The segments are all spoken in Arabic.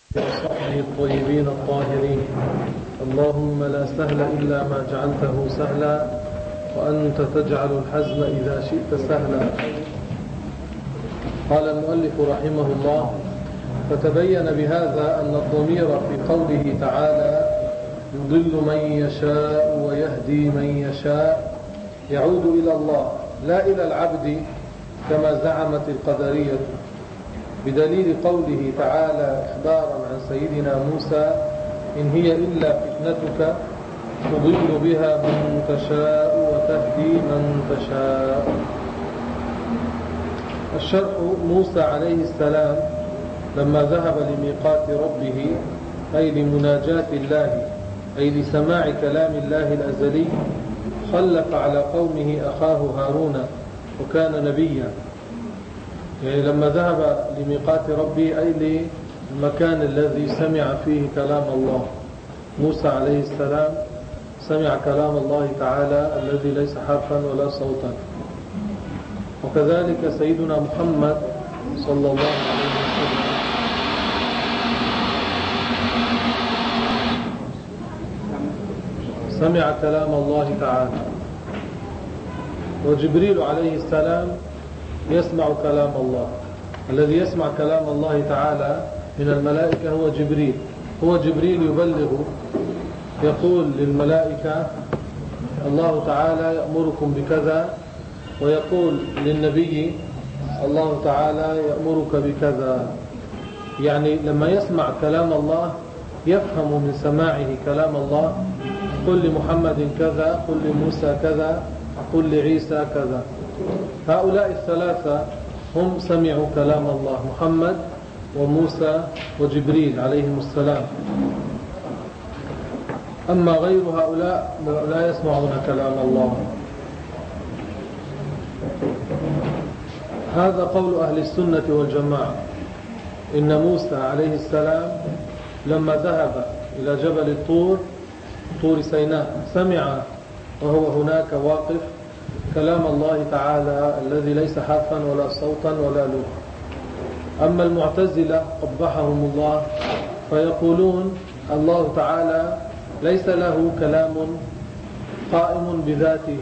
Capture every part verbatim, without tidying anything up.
وصحبه الطيبين الطاهرين. اللهم لا سهل إلا ما جعلته سهلا وأنت تجعل الحزن إذا شئت سهلا. قال المؤلف رحمه الله: فتبين بهذا أن الضمير في قوله تعالى يضل من يشاء ويهدي من يشاء يعود إلى الله لا إلى العبد كما زعمت القدرية، بدليل قوله تعالى إخبارا عن سيدنا موسى: إن هي إلا فتنتك تضل بها من تشاء وتهدي من تشاء. الشرح: موسى عليه السلام لما ذهب لميقات ربه أي لمناجاة الله أي لسماع كلام الله الأزلي خلف على قومه أخاه هارون وكان نبيا، يعني لما ذهب لميقات ربه أي للمكان الذي سمع فيه كلام الله. موسى عليه السلام سمع كلام الله تعالى الذي ليس حرفا ولا صوتا، وكذلك سيدنا محمد صلى الله عليه وسلم سمع كلام الله تعالى، وجبريل عليه السلام يسمع كلام الله. الذي يسمع كلام الله تعالى من الملائكة هو جبريل. هو جبريل يبلغ، يقول للملائكة: الله تعالى يأمركم بكذا، ويقول للنبي: الله تعالى يأمرك بكذا. يعني لما يسمع كلام الله يفهم من سماعه كلام الله: قل لمحمد كذا، قل لموسى كذا، قل لعيسى كذا. هؤلاء الثلاثة هم سمعوا كلام الله: محمد وموسى وجبريل عليهم السلام. أما غير هؤلاء لا يسمعون كلام الله. هذا قول أهل السنة والجماعة، إن موسى عليه السلام لما ذهب إلى جبل الطور، طور سيناء، سمع وهو هناك واقف كلام الله تعالى الذي ليس حرفا ولا صوتا ولا لغة. أما المعتزلة قبحهم الله فيقولون الله تعالى ليس له كلام قائم بذاته،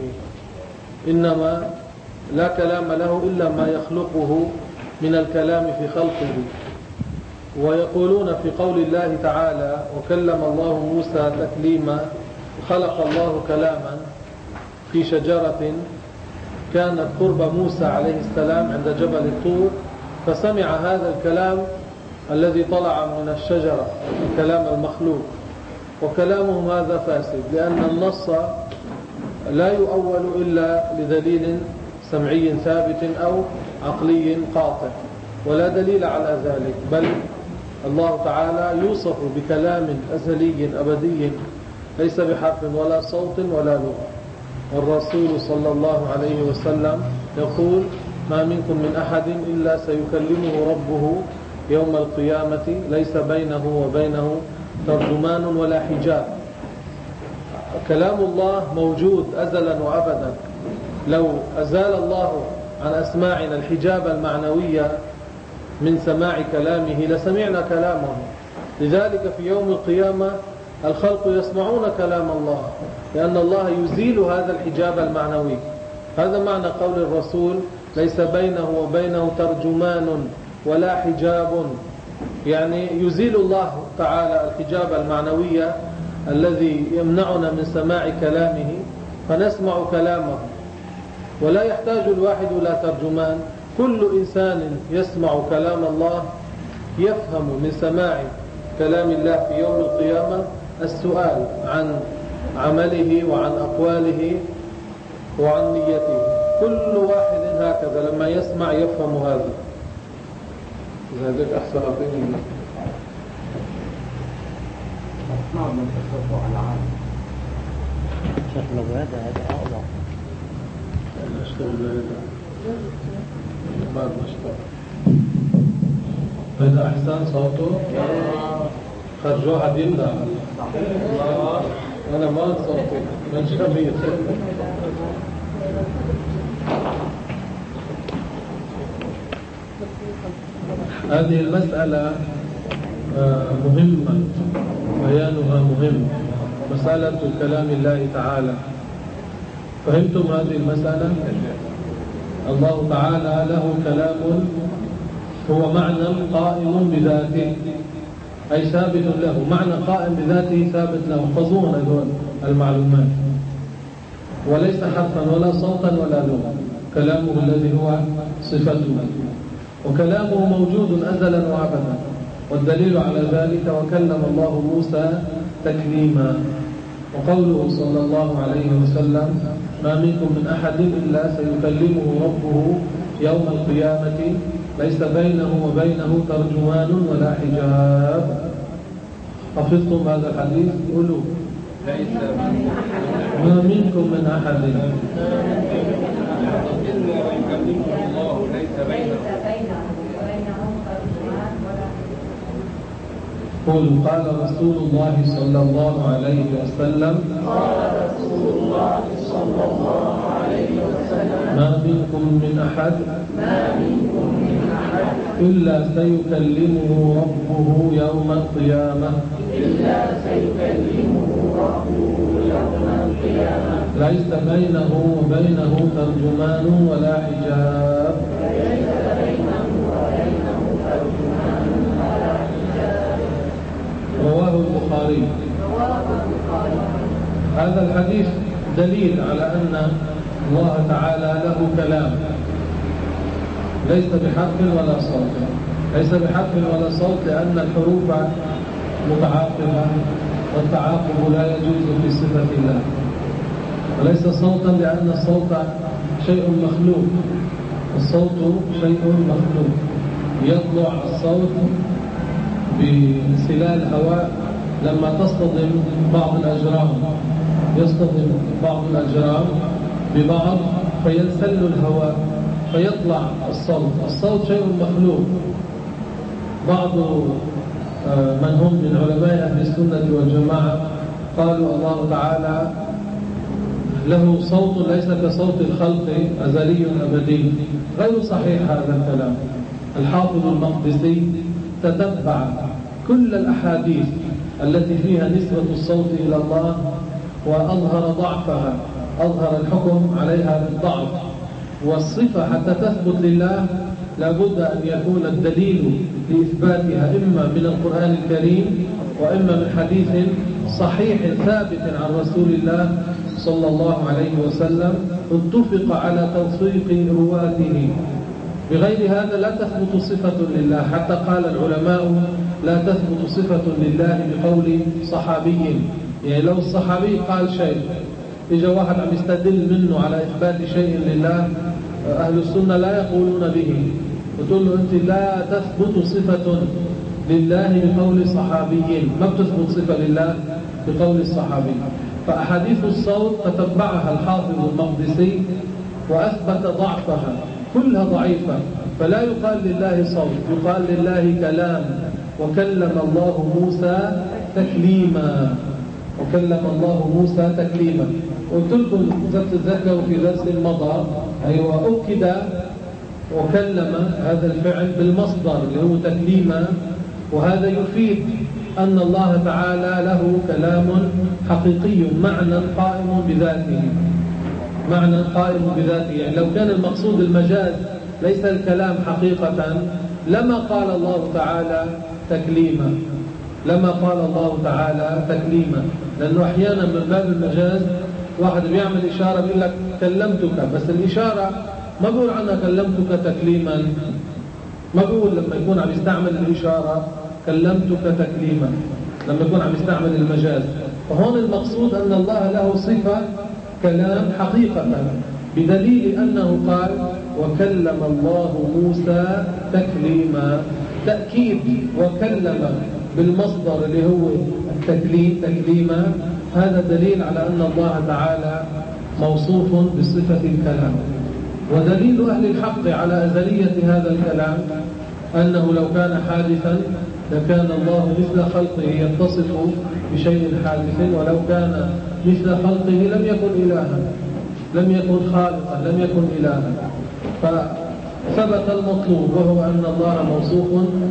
إنما لا كلام له إلا ما يخلقه من الكلام في خلقه. ويقولون في قول الله تعالى: وكلم الله موسى تكليما، خلق الله كلاما في شجرة كانت قرب موسى عليه السلام عند جبل الطور، فسمع هذا الكلام الذي طلع من الشجرة، الكلام المخلوق، وكلامهم هذا فاسد، لأن النص لا يؤول إلا لدليل سمعي ثابت أو عقلي قاطع، ولا دليل على ذلك. بل الله تعالى يوصف بكلام أزلي أبدي ليس بحرف ولا صوت ولا لغة. والرسول صلى الله عليه وسلم يقول: ما منكم من أحد إلا سيكلمه ربه يوم القيامة ليس بينه وبينه ترجمان ولا حجاب. كلام الله موجود أزلا وأبدا. لو أزال الله عن أسماعنا الحجاب المعنوي من سماع كلامه لسمعنا كلامه. لذلك في يوم القيامة الخلق يسمعون كلام الله، لأن الله يزيل هذا الحجاب المعنوي. هذا معنى قول الرسول: ليس بينه وبينه ترجمان ولا حجاب، يعني يزيل الله تعالى الحجاب المعنوي الذي يمنعنا من سماع كلامه فنسمع كلامه. ولا يحتاج الواحد إلى ترجمان، كل إنسان يسمع كلام الله يفهم من سماع كلام الله في يوم القيامة السؤال عن عمله وعن أقواله وعن نيته. كل واحد هكذا لما يسمع يفهم هذا. ذلك أحسن أبنين أسمع من تصفع العالم شكل هذا هذا أعظم نشتغل بعد نشتغل. هذا أحسن صوته خرجوا حد يمنع. أنا ما صوتي من شبير. هذه المسألة مهمة، بيانها مهم، مسألة كلام الله تعالى. فهمتم هذه المسألة؟ الله تعالى له كلام هو معنى قائم بذاته، أي ثابت له، معنى قائم بذاته ثابت له، احفظون هذول المعلومات، وليس حرفا ولا صوتا ولا لغة، كلامه الذي هو صفته، وكلامه موجود أزلا وأبدا. والدليل على ذلك وكلم الله موسى تكليما، وقوله صلى الله عليه وسلم ما منكم من أحد إلا سيكلمه ربه يوم القيامة ليس بينه وبينه ترجمان ولا حجاب. حفظتم هذا الحديث؟ قولوا ما منكم من أحد إلا يكلمه الله ليس بينه وبينهم ترجمان ولا قولوا قال رسول الله صلى الله عليه وسلم قال رسول الله صلى الله عليه وسلم ما منكم من أحد ما منكم من أحد إلا سيكلمه ربه يوم القيامة إلا سيكلمه ربه يوم القيامة ليس بينه وبينه ترجمان ولا حجاب. ليس بينه وبينه ترجمان ولا حجاب. رواه البخاري. رواه البخاري. هذا الحديث دليل على أن الله تعالى له كلام ليس بحرف ولا صوت، ليس بحرف ولا صوت لأن الحروف متعاقبة، والتعاقب لا يجوز في صفة الله، وليس صوتا لأن الصوت شيء مخلوق، الصوت شيء مخلوق، يطلع الصوت بسلال هواء لما تصطدم بعض الأجرام، يصطدم بعض الأجرام ببعض فينسل الهواء فيطلع الصوت. الصوت شيء مخلوق. بعض من هم من علماء أهل السنة والجماعة قالوا الله تعالى له صوت ليس كصوت الخلق أزلي أبدي. غير صحيح هذا الكلام. الحافظ المقدسي تتبع كل الأحاديث التي فيها نسبة الصوت إلى الله وأظهر ضعفها، أظهر الحكم عليها بالضعف، والصفة حتى تثبت لله لابد أن يكون الدليل لإثباتها إما من القرآن الكريم وإما من حديث صحيح ثابت عن رسول الله صلى الله عليه وسلم اتفق على توثيق رواته. بغير هذا لا تثبت صفة لله، حتى قال العلماء لا تثبت صفة لله بقول صحابي. يعني لو الصحابي قال شيء إجا واحد عم يستدل منه على إثبات شيء لله، أهل السنة لا يقولون به، وتقول له أنت لا تثبت صفة لله بقول صحابي، ما بتثبت صفة لله بقول الصحابي. فأحاديث الصوت تتبعها الحافظ المقدسي وأثبت ضعفها، كلها ضعيفة، فلا يقال لله صوت، يقال لله كلام. وكلم الله موسى تكليما، وكلم الله موسى تكليما. قلت لكم إذا تتذكروا في درس مضى أيوة أكد وكلم هذا الفعل بالمصدر اللي هو تكليما، وهذا يفيد أن الله تعالى له كلام حقيقي، معنى قائم بذاته، معنى قائم بذاته. يعني لو كان المقصود المجاز ليس الكلام حقيقة لما قال الله تعالى تكليما، لما قال الله تعالى تكليما. لأنه أحيانا من باب المجاز واحد بيعمل إشارة بيقول لك كلمتك، بس الإشارة ما بيقول عنها كلمتك تكليما، ما بيقول لما يكون عم يستعمل الإشارة كلمتك تكليما لما يكون عم يستعمل المجاز. فهون المقصود أن الله له صفة كلام حقيقة، بدليل أنه قال وكلم الله موسى تكليما، تأكيد وكلم بالمصدر اللي هو التكليم تكليما. هذا دليل على أن الله تعالى موصوف بصفة الكلام. ودليل أهل الحق على أزلية هذا الكلام أنه لو كان حادثا لكان الله مثل خلقه يتصف بشيء حادث، ولو كان مثل خلقه لم يكن إلها، لم يكن خالقا، لم يكن إلها. فثبت المطلوب وهو أن الله موصوف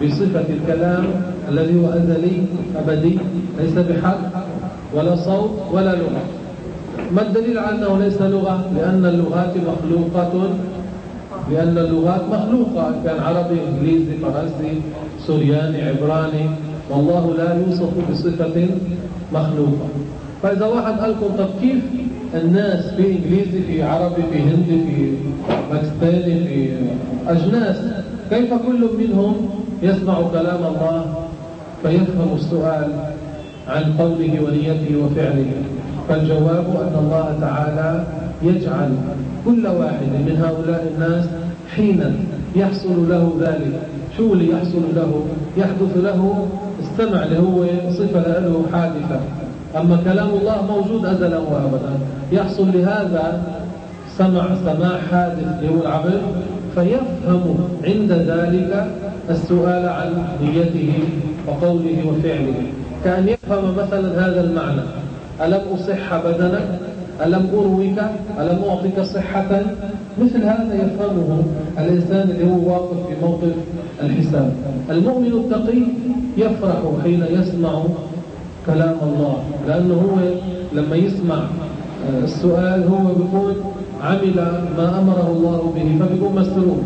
بصفة الكلام الذي هو أزلي أبدي ليس بحرف ولا صوت ولا لغة. ما الدليل على أنه ليس لغة؟ لأن اللغات مخلوقة لأن اللغات مخلوقة، كان عربي إنجليزي فرنسي سورياني عبراني، والله لا يوصف بصفة مخلوقة. فإذا واحد قالكم طب كيف الناس في إنجليزي في عربي في هندي في باكستاني في أجناس كيف كل منهم يسمع كلام الله فيفهم السؤال عن قوله ونيته وفعله؟ فالجواب أن الله تعالى يجعل كل واحد من هؤلاء الناس حين يحصل له ذلك، شو اللي يحصل له؟ يحدث له السمع اللي هو صفة له حادثة. أما كلام الله موجود أزلا وأبدا، يحصل لهذا سمع سماع حادث اللي هو العبد، فيفهم عند ذلك السؤال عن نيته وقوله وفعله، كأن يفهم مثلا هذا المعنى: ألم أصح بدنك؟ ألم أرويك؟ ألم أعطيك صحة؟ مثل هذا يفهمه الإنسان اللي هو واقف في موقف الحساب. المؤمن التقي يفرح حين يسمع كلام الله، لأنه هو لما يسمع السؤال هو بيكون عمل ما أمره الله به فبيكون مسرور.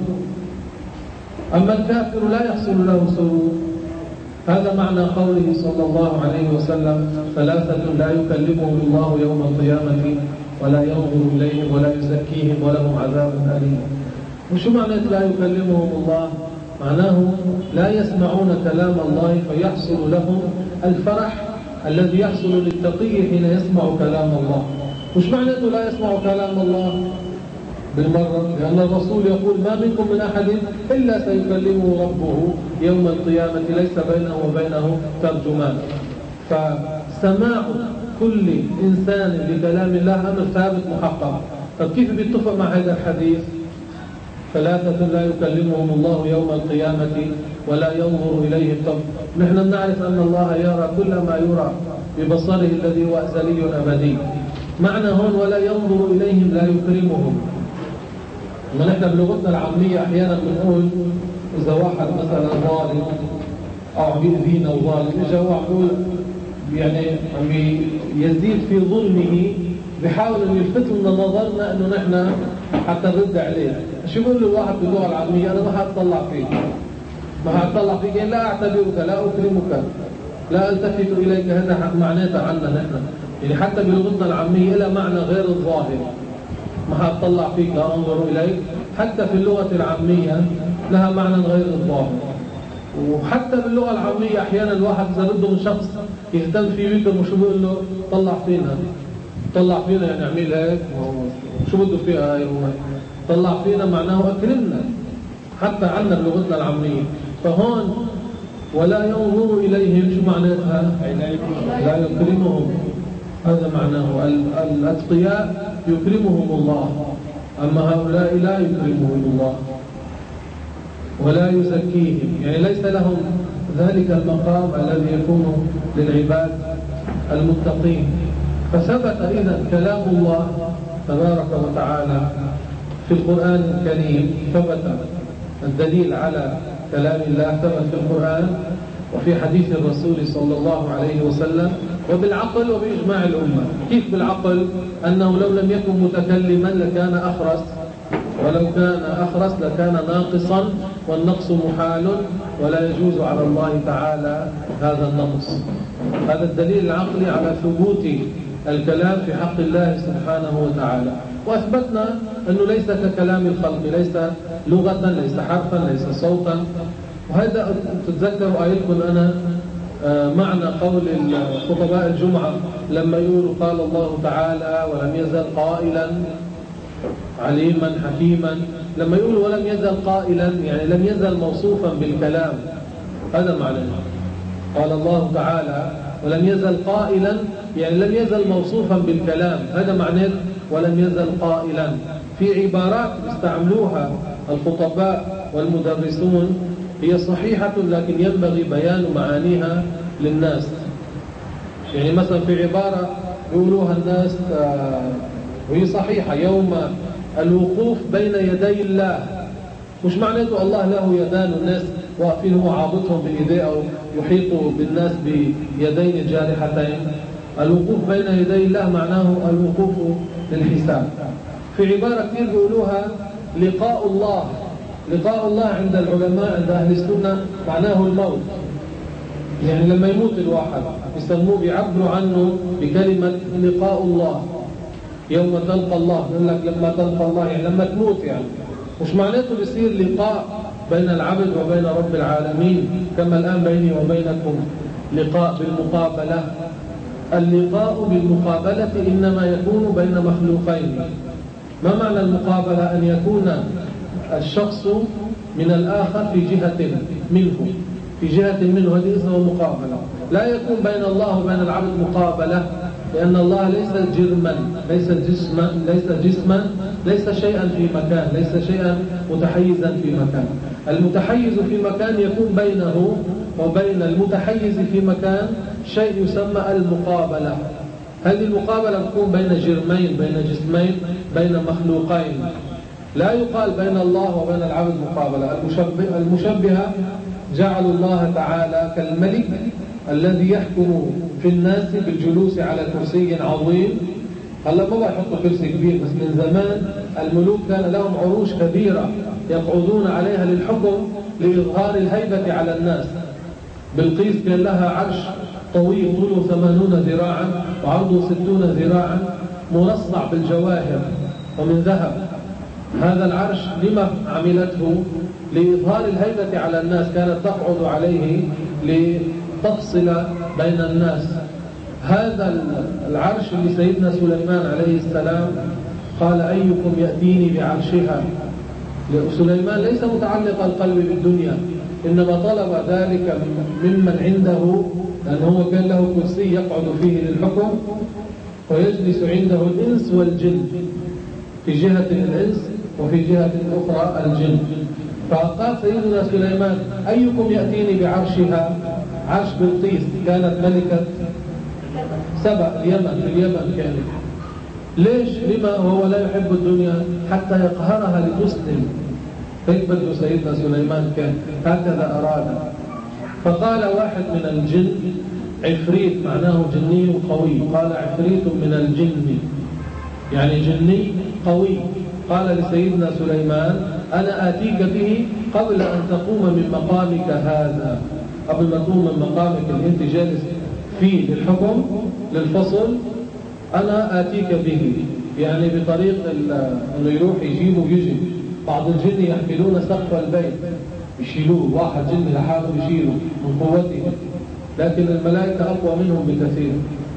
أما الكافر لا يحصل له سرور. هذا معنى قوله صلى الله عليه وسلم: ثلاثة لا يكلمهم الله يوم القيامة ولا ينظر إليهم ولا يزكيهم ولهم عذاب أليم. وشو معنى لا يكلمهم الله؟ معناه لا يسمعون كلام الله فيحصل لهم الفرح الذي يحصل للتقي حين يسمع كلام الله. وش معنى لا يسمع كلام الله بالمرة؟ لأن الرسول يقول: ما منكم من أحد إلا سيكلمه ربه يوم القيامة ليس بينه وبينه ترجمان. فسماع كل إنسان لكلام الله أمر ثابت محقق. طب كيف بيتفق مع هذا الحديث؟ ثلاثة لا يكلمهم الله يوم القيامة ولا ينظر إليهم. طب نحن نعرف أن الله يرى كل ما يرى ببصره الذي هو أزلي أبدي. معنى هون ولا ينظر إليهم لا يكرمهم. ما نحن بلغتنا العامية أحيانا بنقول إذا واحد مثلا ظالم أو عم يؤذينا وظالم، إجا واحد يقول يعني عم يزيد في ظلمه، بحاول أن يلفت لنا نظرنا أنه نحن حتى نرد عليه. شو يقول له الواحد باللغة العامية؟ أنا ما حأطلع فيك، ما حأطلع فيك يعني لا أعتبرك، لا أكرمك، لا ألتفت إليك. هذا معناته عنا نحن، يعني حتى بلغتنا العامية لها معنى غير الظاهر. ما حأطلع فيك، لا أنظر إليك، حتى في اللغة العامية لها معنى غير الظاهر. وحتى باللغة العامية أحيانا الواحد إذا بده من شخص يهتم فيه ويكرمه شو بيقول له؟ طلع فينا، طلع فينا يعني اعمل هيك، شو بده فيها هاي؟ طلع فينا معناه أكرمنا، حتى عنا بلغتنا العامية. فهون ولا ينظر إليهم شو معناتها؟ لا يكرمهم. هذا معناه الأتقياء يكرمهم الله، أما هؤلاء لا يكرمهم الله ولا يزكيهم، يعني ليس لهم ذلك المقام الذي يكون للعباد المتقين. فثبت إذن كلام الله تبارك وتعالى في القرآن الكريم، ثبت الدليل على كلام الله ثبت في القرآن وفي حديث الرسول صلى الله عليه وسلم وبالعقل وبإجماع الأمة. كيف بالعقل؟ أنه لو لم يكن متكلما لكان أخرس، ولو كان أخرس لكان ناقصا، والنقص محال ولا يجوز على الله تعالى هذا النقص. هذا الدليل العقلي على ثبوت الكلام في حق الله سبحانه وتعالى. وأثبتنا أنه ليس ككلام الخلق، ليس لغة، ليس حرفا، ليس صوتا. وهذا تتذكروا آيتكم أنا معنى قول خطباء الجمعة لما يقولوا قال الله تعالى ولم يزل قائلا عليما حكيما. لما يقولوا ولم يزل قائلا يعني لم يزل موصوفا بالكلام، هذا معناه. قال الله تعالى ولم يزل قائلا يعني لم يزل موصوفا بالكلام، هذا معناه ولم يزل قائلا. في عبارات استعملوها الخطباء والمدرسون هي صحيحة لكن ينبغي بيان معانيها للناس. يعني مثلا في عبارة يقولوها الناس وهي صحيحة: يوم الوقوف بين يدي الله. مش معناته الله له يدان والناس واقفين هو عابطهم بإيديه أو يحيط بالناس بيدين جارحتين. الوقوف بين يدي الله معناه الوقوف للحساب. في عبارة كثير بيقولوها لقاء الله. لقاء الله عند العلماء عند أهل السنة معناه الموت، يعني لما يموت الواحد يسموه بيعبروا عنه بكلمة لقاء الله. يوم تلقى الله، يقول لك لما تلقى الله يعني لما تموت، يعني مش معناته بيصير لقاء بين العبد وبين رب العالمين كما الآن بيني وبينكم لقاء بالمقابلة. اللقاء بالمقابلة إنما يكون بين مخلوقين. ما معنى المقابلة؟ أن يكون الشخص من الآخر في جهة منه، في جهة منه، هذه اسمها مقابلة. لا يكون بين الله وبين العبد مقابلة، لأن الله ليس جرما، ليس جسما، ليس جسما، ليس شيئا في مكان، ليس شيئا متحيزا في مكان. المتحيز في مكان يكون بينه وبين المتحيز في مكان شيء يسمى المقابلة. هذه المقابلة تكون بين جرمين، بين جسمين، بين مخلوقين. لا يقال بين الله وبين العبد مقابلة. المشبه المشبهة جعلوا الله تعالى كالملك الذي يحكم في الناس بالجلوس على كرسي عظيم. هلا ما بيحطوا كرسي كبير، بس من زمان الملوك كان لهم عروش كبيرة يقعدون عليها للحكم لإظهار الهيبة على الناس. بلقيس كان لها عرش طويل طوله ثمانون ذراعا وعرضه ستون ذراعا مرصع بالجواهر ومن ذهب. هذا العرش لما عملته؟ لإظهار الهيبة على الناس، كانت تقعد عليه لتفصل بين الناس. هذا العرش لسيدنا سليمان عليه السلام قال أيكم يأتيني بعرشها. سليمان ليس متعلق القلب بالدنيا، إنما طلب ذلك ممن عنده، لأنه كان له كرسي يقعد فيه للحكم ويجلس عنده الإنس والجن، في جهة الإنس وفي جهة أخرى الجن. فقال سيدنا سليمان أيكم يأتيني بعرشها. عرش بلقيس كانت ملكة سبأ اليمن، في اليمن كانت. ليش؟ لما هو لا يحب الدنيا حتى يقهرها لتسلم. هيك بده سيدنا سليمان كان هكذا أراد. فقال واحد من الجن، عفريت معناه جني قوي، قال عفريت من الجن يعني جني قوي، قال لسيدنا سليمان أنا آتيك به قبل أن تقوم من مقامك هذا. قبل ما تقوم من مقامك اللي انت جالس فيه للحكم للفصل، أنا آتيك به، يعني بطريق أنه يروح يجيبه ويجي. بعض الجن يحملون سقف البيت يشيلوه، واحد جن لحاله يشيله من قوته، لكن الملائكة أقوى منهم بكثير.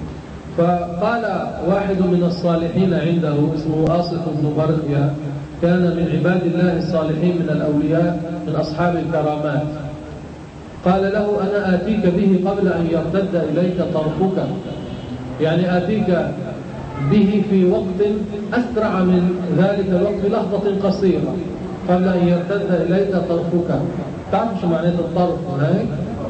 فقال واحد من الصالحين عنده اسمه آصف بن برخيا، كان من عباد الله الصالحين من الأولياء من أصحاب الكرامات، قال له أنا آتيك به قبل أن يرتد إليك طرفك، يعني آتيك به في وقت أسرع من ذلك الوقت بلحظة قصيرة قبل أن يرتد إليك طرفك. تعرف شو معنى الطرف هيك؟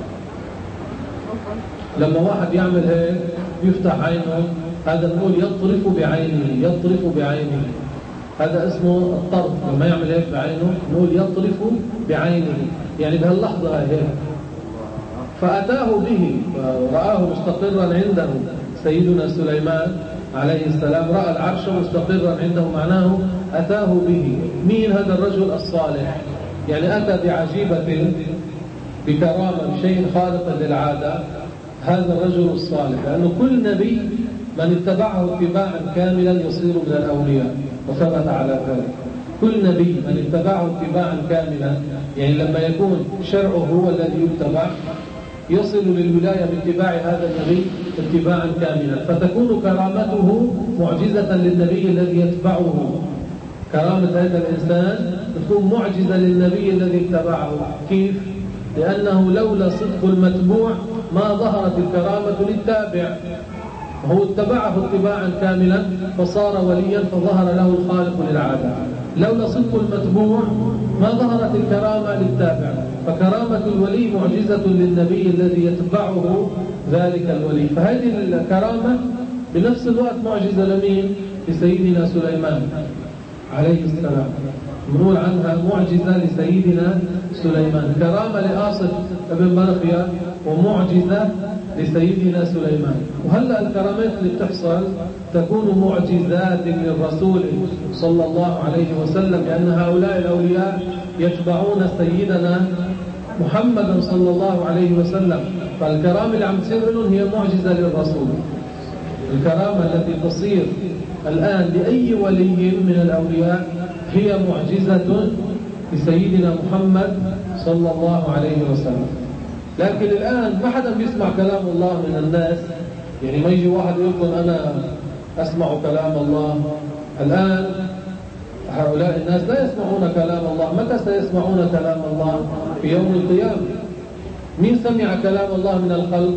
لما واحد يعمل هيك يفتح عينه، هذا نقول يطرف بعينه، يطرف بعينه، هذا اسمه الطرف. لما يعمل هيك بعينه نقول يطرف بعينه، يعني بهاللحظة هيك. فأتاه به ورآه مستقرا عنده. سيدنا سليمان عليه السلام رأى العرش مستقرا عنده، معناه أتاه به. مين هذا الرجل الصالح؟ يعني أتى بعجيبة بكرامة بشيء خارق للعادة، هذا الرجل الصالح. لأنه كل نبي من اتبعه اتباعا كاملا يصير من الأولياء، وثبت على ذلك. كل نبي من اتبعه اتباعا كاملا، يعني لما يكون شرعه هو الذي يتبع يصل للولاية باتباع هذا النبي اتباعا كاملا، فتكون كرامته معجزة للنبي الذي يتبعه. كرامة هذا الإنسان تكون معجزة للنبي الذي اتبعه. كيف؟ لأنه لولا صدق المتبوع ما ظهرت الكرامة للتابع، وهو اتبعه اتباعا كاملا فصار وليا فظهر له الخالق للعادة. لولا صدق المتبوع ما ظهرت الكرامة للتابع، فكرامة الولي معجزة للنبي الذي يتبعه ذلك الولي. فهذه الكرامة بنفس الوقت معجزة لمين؟ لسيدنا سليمان عليه السلام. بنقول عنها معجزة لسيدنا سليمان، كرامة لآصف ابن برخيا ومعجزة لسيدنا سليمان. وهلأ الكرامات اللي بتحصل تكون معجزات للرسول صلى الله عليه وسلم، لأن هؤلاء الأولياء يتبعون سيدنا محمد صلى الله عليه وسلم، فالكرامة اللي عم تصير لهم هي معجزة للرسول. الكرامة التي تصير الآن لأي ولي من الأولياء هي معجزة لسيدنا محمد صلى الله عليه وسلم. لكن الآن ما حدا بيسمع كلام الله من الناس، يعني ما يجي واحد يقول لكم أنا أسمع كلام الله. الآن هؤلاء الناس لا يسمعون كلام الله. متى سيسمعون كلام الله؟ في يوم القيامة. مين سمع كلام الله من الخلق؟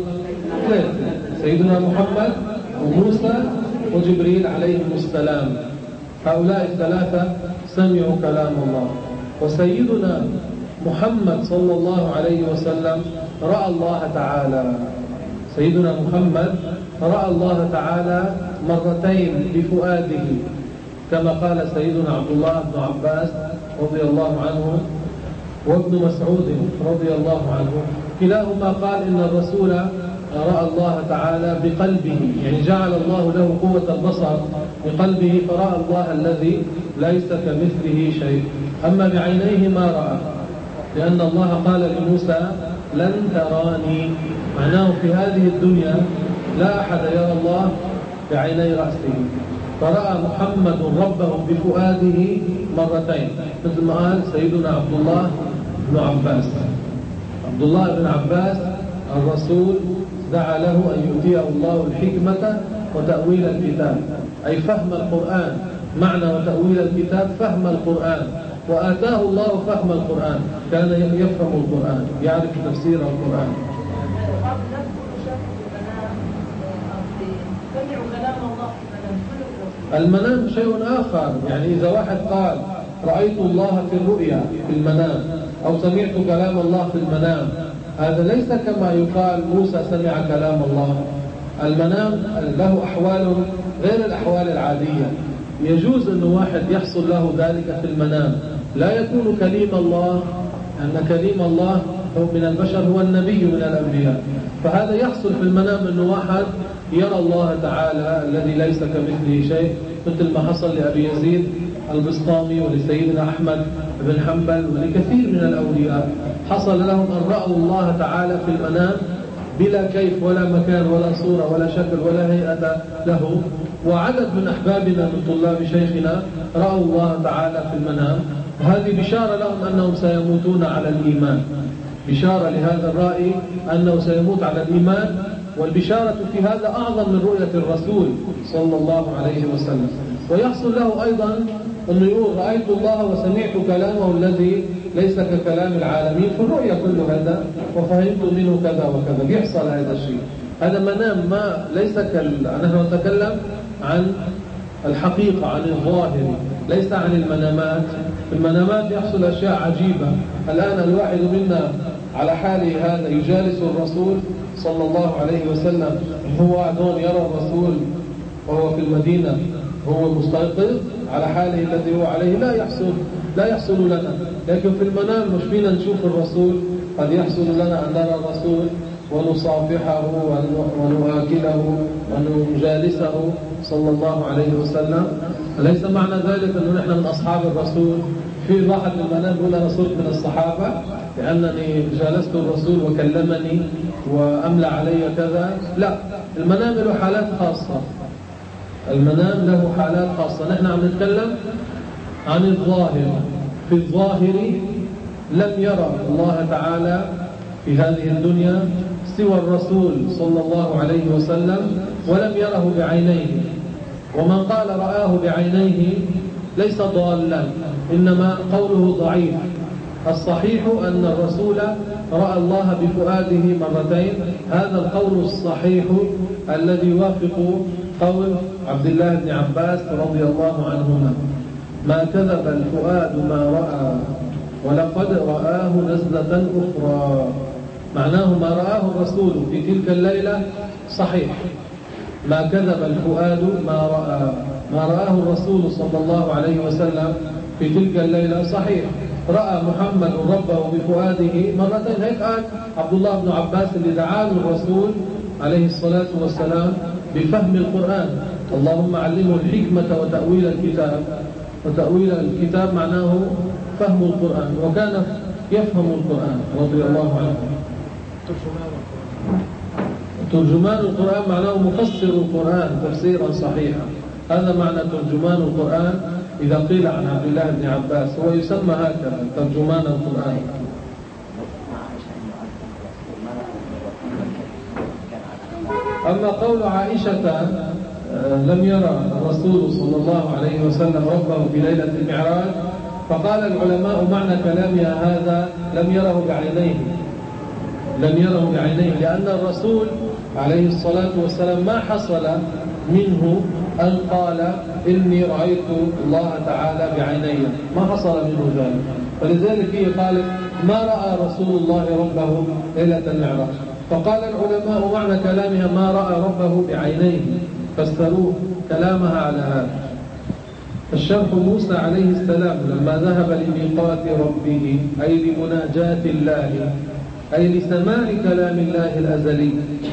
سيدنا محمد وموسى وجبريل عليهم السلام، هؤلاء الثلاثة سمعوا كلام الله. وسيدنا محمد صلى الله عليه وسلم رأى الله تعالى. سيدنا محمد رأى الله تعالى مرتين بفؤاده، كما قال سيدنا عبد الله بن عباس رضي الله عنه وابن مسعود رضي الله عنه، كلاهما قال إن الرسول رأى الله تعالى بقلبه، يعني جعل الله له قوة البصر بقلبه، فرأى الله الذي ليس كمثله شيء. أما بعينيه ما رأى، لأن الله قال لموسى لن تراني، معناه في هذه الدنيا لا أحد يرى الله بعيني رأسه. فرأى محمد ربه بفؤاده مرتين، مثل ما قال سيدنا عبد الله بن عباس. عبد الله بن عباس الرسول دعا له أن يؤتيه الله الحكمة وتأويل الكتاب، أي فهم القرآن. معنى وتأويل الكتاب فهم القرآن، وآتاه الله فهم القرآن، كان يفهم القرآن، يعرف تفسير القرآن. المنام شيء آخر، يعني إذا واحد قال رأيت الله في الرؤيا في المنام، أو سمعت كلام الله في المنام، هذا ليس كما يقال موسى سمع كلام الله. المنام له أحوال غير الأحوال العادية. يجوز أن واحد يحصل له ذلك في المنام، لا يكون كليم الله، أن كليم الله هو من البشر هو النبي من الأنبياء، فهذا يحصل في المنام أن واحد يرى الله تعالى الذي ليس كمثله شيء، مثل ما حصل لأبي يزيد البسطامي ولسيدنا أحمد بن حنبل ولكثير من الأولياء، حصل لهم أن رأوا الله تعالى في المنام بلا كيف ولا مكان ولا صورة ولا شكل ولا هيئة له. وعدد من أحبابنا من طلاب شيخنا رأوا الله تعالى في المنام، وهذه بشارة لهم أنهم سيموتون على الإيمان، بشارة لهذا الرأي أنه سيموت على الإيمان. والبشارة في هذا أعظم من رؤية الرسول صلى الله عليه وسلم. ويحصل له أيضا أنه يقول رأيت الله وسمعت كلامه الذي ليس ككلام العالمين في الرؤية كل هذا، وفهمت منه كذا وكذا. بيحصل هذا الشيء، هذا منام، ما ليس كال... نحن نتكلم عن الحقيقة، عن الظاهر، ليس عن المنامات. في المنامات يحصل أشياء عجيبة. الآن الواحد منا على حاله هذا يجالس الرسول صلى الله عليه وسلم، هو هون يرى الرسول وهو في المدينة، هو مستيقظ على حاله الذي هو عليه، لا يحصل لا يحصل لنا. لكن في المنام مش فينا نشوف الرسول، قد يحصل لنا أن نرى الرسول ونصافحه ونؤاكله ونجالسه صلى الله عليه وسلم. ليس معنى ذلك أنه نحن من أصحاب الرسول. في واحد من المنام يقول أنا صرت من الصحابة لأنني جالست الرسول وكلمني وأملى علي كذا. لا، المنام له حالات خاصة، المنام له حالات خاصة. نحن عم نتكلم عن الظاهر. في الظاهر لم يرى الله تعالى في هذه الدنيا سوى الرسول صلى الله عليه وسلم، ولم يره بعينيه. ومن قال رآه بعينيه ليس ضالا، إنما قوله ضعيف. الصحيح أن الرسول رأى الله بفؤاده مرتين، هذا القول الصحيح الذي يوافق قول عبد الله بن عباس رضي الله عنهما: ما كذب الفؤاد ما رأى ولقد رآه نزلة أخرى. معناه ما رآه الرسول في تلك الليلة صحيح، ما كذب الفؤاد ما رأى. ما رآه الرسول صلى الله عليه وسلم في تلك الليلة صحيح، رأى محمد ربه بفؤاده مرتين. هيك قال عبد الله بن عباس اللي دعاه الرسول عليه الصلاة والسلام بفهم القرآن: اللهم علمه الحكمة وتأويل الكتاب. وتأويل الكتاب معناه فهم القرآن، وكان يفهم القرآن رضي الله عنه. ترجمان القرآن معناه مفسر القرآن تفسيرا صحيحا. هذا معنى ترجمان القرآن إذا قيل عن عبد الله بن عباس، هو يسمى هكذا ترجمان القرآن. أما قول عائشة لم يرى الرسول صلى الله عليه وسلم ربه في ليلة المعراج، فقال العلماء معنى كلامها هذا لم يره بعينيه، لم يره بعينيه، لأن الرسول عليه الصلاة والسلام ما حصل منه أن قال إني رأيت الله تعالى بعيني، ما حصل منه ذلك. فلذلك هي قالت ما رأى رسول الله ربه ليلة المعراج. فقال العلماء معنى كلامها ما رأى ربه بعينيه، فسروه كلامها على هذا. الشرح: موسى عليه السلام لما ذهب لميقات ربه أي لمناجاة الله، أي لسماع كلام الله الأزلي.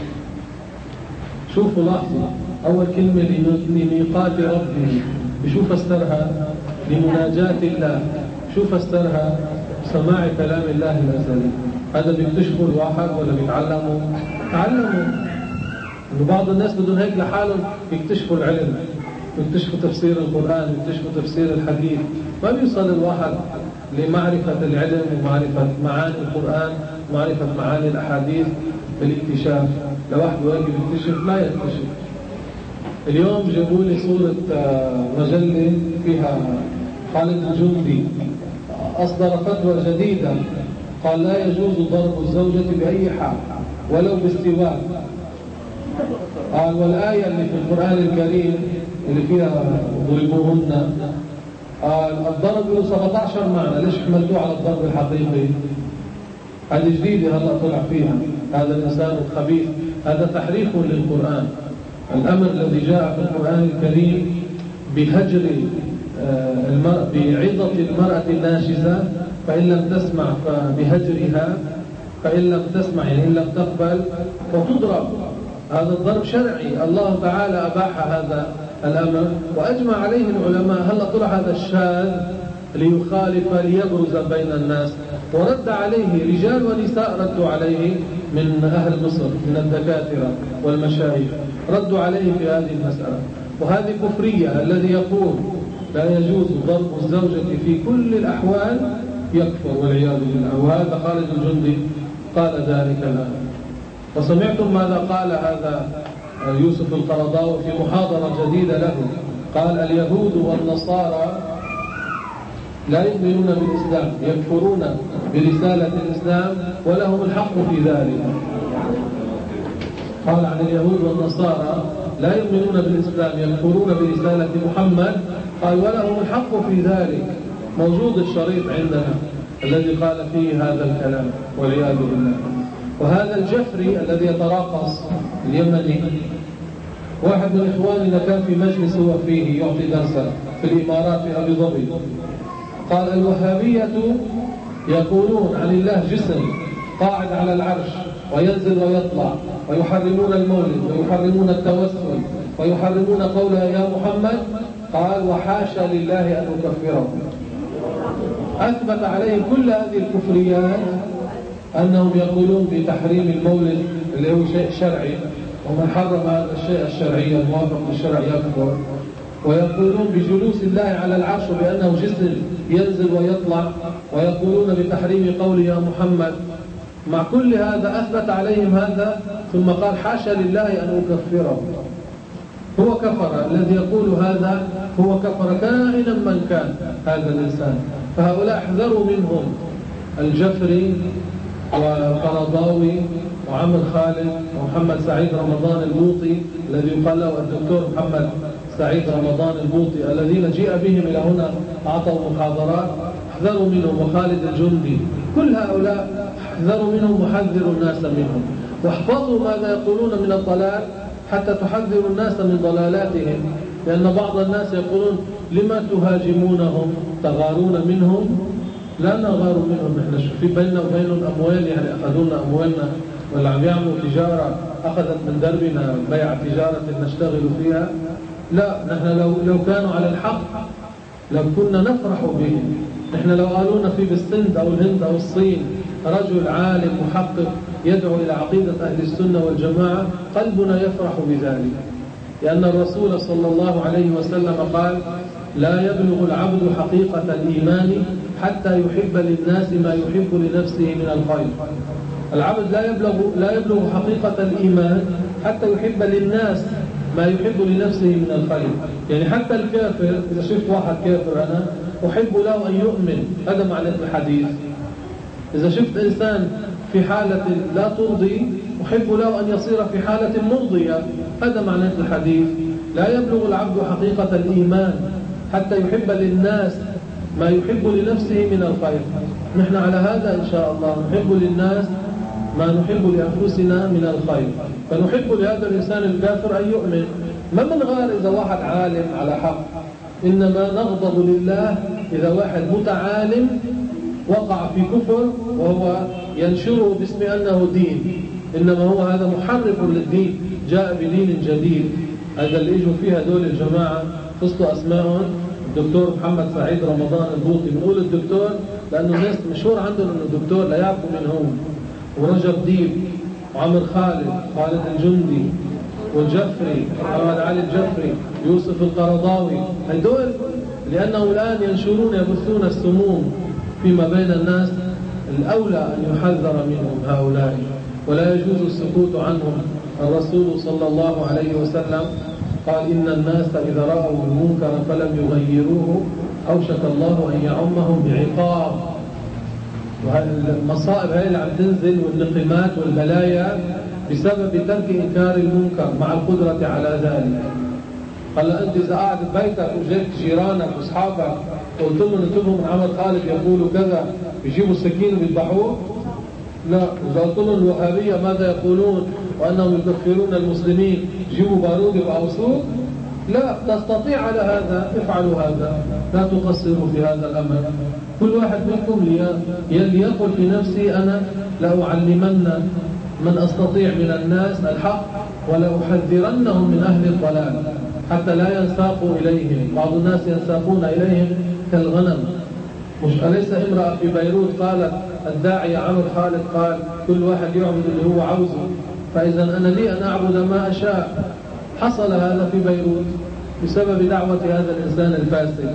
شوفوا لاحظوا أول كلمة لميقات ربه، بشو فسرها؟ لمناجاة الله. شو فسرها؟ سماع كلام الله الأزلي. هذا بيكتشفوا الواحد ولا بيتعلموا؟ تعلموا. إنه بعض الناس بدون هيك لحالهم يكتشفوا العلم، يكتشفوا تفسير القرآن، يكتشفوا تفسير الحديث. ما بيوصل الواحد لمعرفة العلم ومعرفة معاني القرآن ومعرفة معاني الأحاديث بالاكتشاف. لو واحد واقف يكتشف لا يكتشف. اليوم جابوا لي صورة مجلة فيها خالد الجندي أصدر فتوى جديدة، قال لا يجوز ضرب الزوجة بأي حال ولو باستواء. قال والآية اللي في القرآن الكريم اللي فيها ضربوهن، قال الضرب له سبعة عشر معنى، ليش حملتوه على الضرب الحقيقي؟ هذه جديدة هلا طلع فيها هذا الإنسان الخبيث. هذا تحريف للقرآن. الأمر الذي جاء في القرآن الكريم بهجر المرأة، بعظة المرأة الناشزة، فإن لم تسمع فبهجرها، فإن لم تسمع يعني إن لم تقبل فتضرب. هذا الضرب شرعي، الله تعالى أباح هذا الأمر وأجمع عليه العلماء. هلا طلع هذا الشاذ ليخالف ليبرز بين الناس، ورد عليه رجال ونساء، ردوا عليه من أهل مصر من الدكاترة والمشايخ، ردوا عليه في هذه المسألة. وهذه كفرية. الذي يقول لا يجوز ضرب الزوجة في كل الأحوال يكفر والعياذ بالله. وهذا خالد الجندي قال ذلك الآن. وسمعتم ماذا قال هذا يوسف القرضاوي في محاضرة جديدة له؟ قال اليهود والنصارى لا يؤمنون بالإسلام، يكفرون برسالة الإسلام ولهم الحق في ذلك. قال عن اليهود والنصارى لا يؤمنون بالإسلام، يكفرون برسالة محمد، قال ولهم الحق في ذلك. موجود الشريط عندنا الذي قال فيه هذا الكلام والعياذ بالله. وهذا الجفري الذي يتراقص اليمني، واحد من إخواننا كان في مجلس هو فيه يعطي درسا في الإمارات في أبي ظبي، قال الوهابية يقولون عن الله جسم قاعد على العرش وينزل ويطلع، ويحرمون المولد ويحرمون التوسل ويحرمون قولها يا محمد. قال وحاشا لله أن نكفره. أثبت عليهم كل هذه الكفريات أنهم يقولون بتحريم المولد اللي هو شيء شرعي، ومن حرم هذا الشيء الشرعي الموافق للشرع يكفر. ويقولون بجلوس الله على العرش بأنه جسم ينزل ويطلع، ويقولون بتحريم قول يا محمد. مع كل هذا أثبت عليهم هذا، ثم قال حاشا لله أن أكفره. هو كفر، الذي يقول هذا هو كفر كائنا من كان هذا الإنسان. فهؤلاء احذروا منهم، الجفري والقرضاوي وعمر خالد ومحمد سعيد رمضان البوطي الذي يقال له الدكتور محمد سعيد رمضان البوطي، الذين جيء بهم إلى هنا أعطوا محاضرات. احذروا منهم. وخالد الجندي، كل هؤلاء احذروا منهم وحذروا الناس منهم. واحفظوا ماذا يقولون من الضلال حتى تحذروا الناس من ضلالاتهم، لأن بعض الناس يقولون لما تهاجمونهم تغارون منهم؟ لا نغار منهم، نحن شو في بيننا وبينهم أموال؟ يعني أخذونا أموالنا ولا عم يعملوا تجارة أخذت من دربنا بيع تجارة نشتغل فيها؟ لا، نحن لو, لو كانوا على الحق لو كنا نفرح بهم. نحن لو قالونا في بالسند أو الهند أو الصين رجل عالم محقق يدعو إلى عقيدة أهل السنة والجماعة قلبنا يفرح بذلك، لأن الرسول صلى الله عليه وسلم قال: لا يبلغ العبد حقيقة الإيمان حتى يحب للناس ما يحب لنفسه من الخير. العبد لا يبلغ لا يبلغ حقيقة الإيمان حتى يحب للناس ما يحب لنفسه من الخير. يعني حتى الكافر، إذا شفت واحد كافر أنا أحب له أن يؤمن، هذا معنى الحديث. إذا شفت إنسان في حالة لا ترضي أحب له أن يصير في حالة مرضية، هذا معنى الحديث. لا يبلغ العبد حقيقة الإيمان حتى يحب للناس ما يحب لنفسه من الخير. نحن على هذا إن شاء الله، نحب للناس ما نحب لأنفسنا من الخير، فنحب لهذا الإنسان الكافر أن يؤمن. ما من غير إذا واحد عالم على حق، إنما نغضب لله إذا واحد متعالم وقع في كفر وهو ينشره باسم أنه دين، إنما هو هذا محرف للدين، جاء بدين جديد. هذا اللي يجوا فيها دول الجماعة فصلوا أسمائهم الدكتور محمد سعيد رمضان البوطي. بنقول الدكتور لأنه الناس مشهور عندهم أنه دكتور، لا يعرفوا من هو. ورجب ديب وعمر خالد خالد الجندي والجفري محمد علي الجفري يوسف القرضاوي، هدول لأنه الآن ينشرون يبثون السموم فيما بين الناس، الأولى أن يحذر منهم هؤلاء ولا يجوز السكوت عنهم. الرسول صلى الله عليه وسلم قال: إن الناس إذا رأوا المنكر فلم يغيروه أوشك الله أن يعمهم بعقاب. والمصائب هاي اللي عم تنزل والنقمات والبلايا بسبب ترك إنكار المنكر مع القدرة على ذلك. قال أنت إذا قاعد ببيتك وجيت جيرانك وأصحابك قلت لهم انتبهوا من عمل خالد يقولوا كذا، بيجيبوا السكين ويذبحوه؟ لا. إذا قلت لهم الوهابية ماذا يقولون وأنهم يكفرون المسلمين، جيبوا بارود وأوصوه؟ لا. تستطيع على هذا افعلوا هذا، لا تقصروا في هذا الأمر. كل واحد منكم ليقل في نفسي أنا لأعلمن من أستطيع من الناس الحق ولأحذرنهم من أهل الضلال حتى لا ينساقوا إليهم. بعض الناس ينساقون إليهم كالغنم. مش أليس امرأة في بيروت قالت الداعية عمرو خالد قال كل واحد يعبد اللي هو عاوزه، فإذا أنا لي أن أعبد ما أشاء. حصل هذا في بيروت بسبب دعوة هذا الإنسان الفاسد.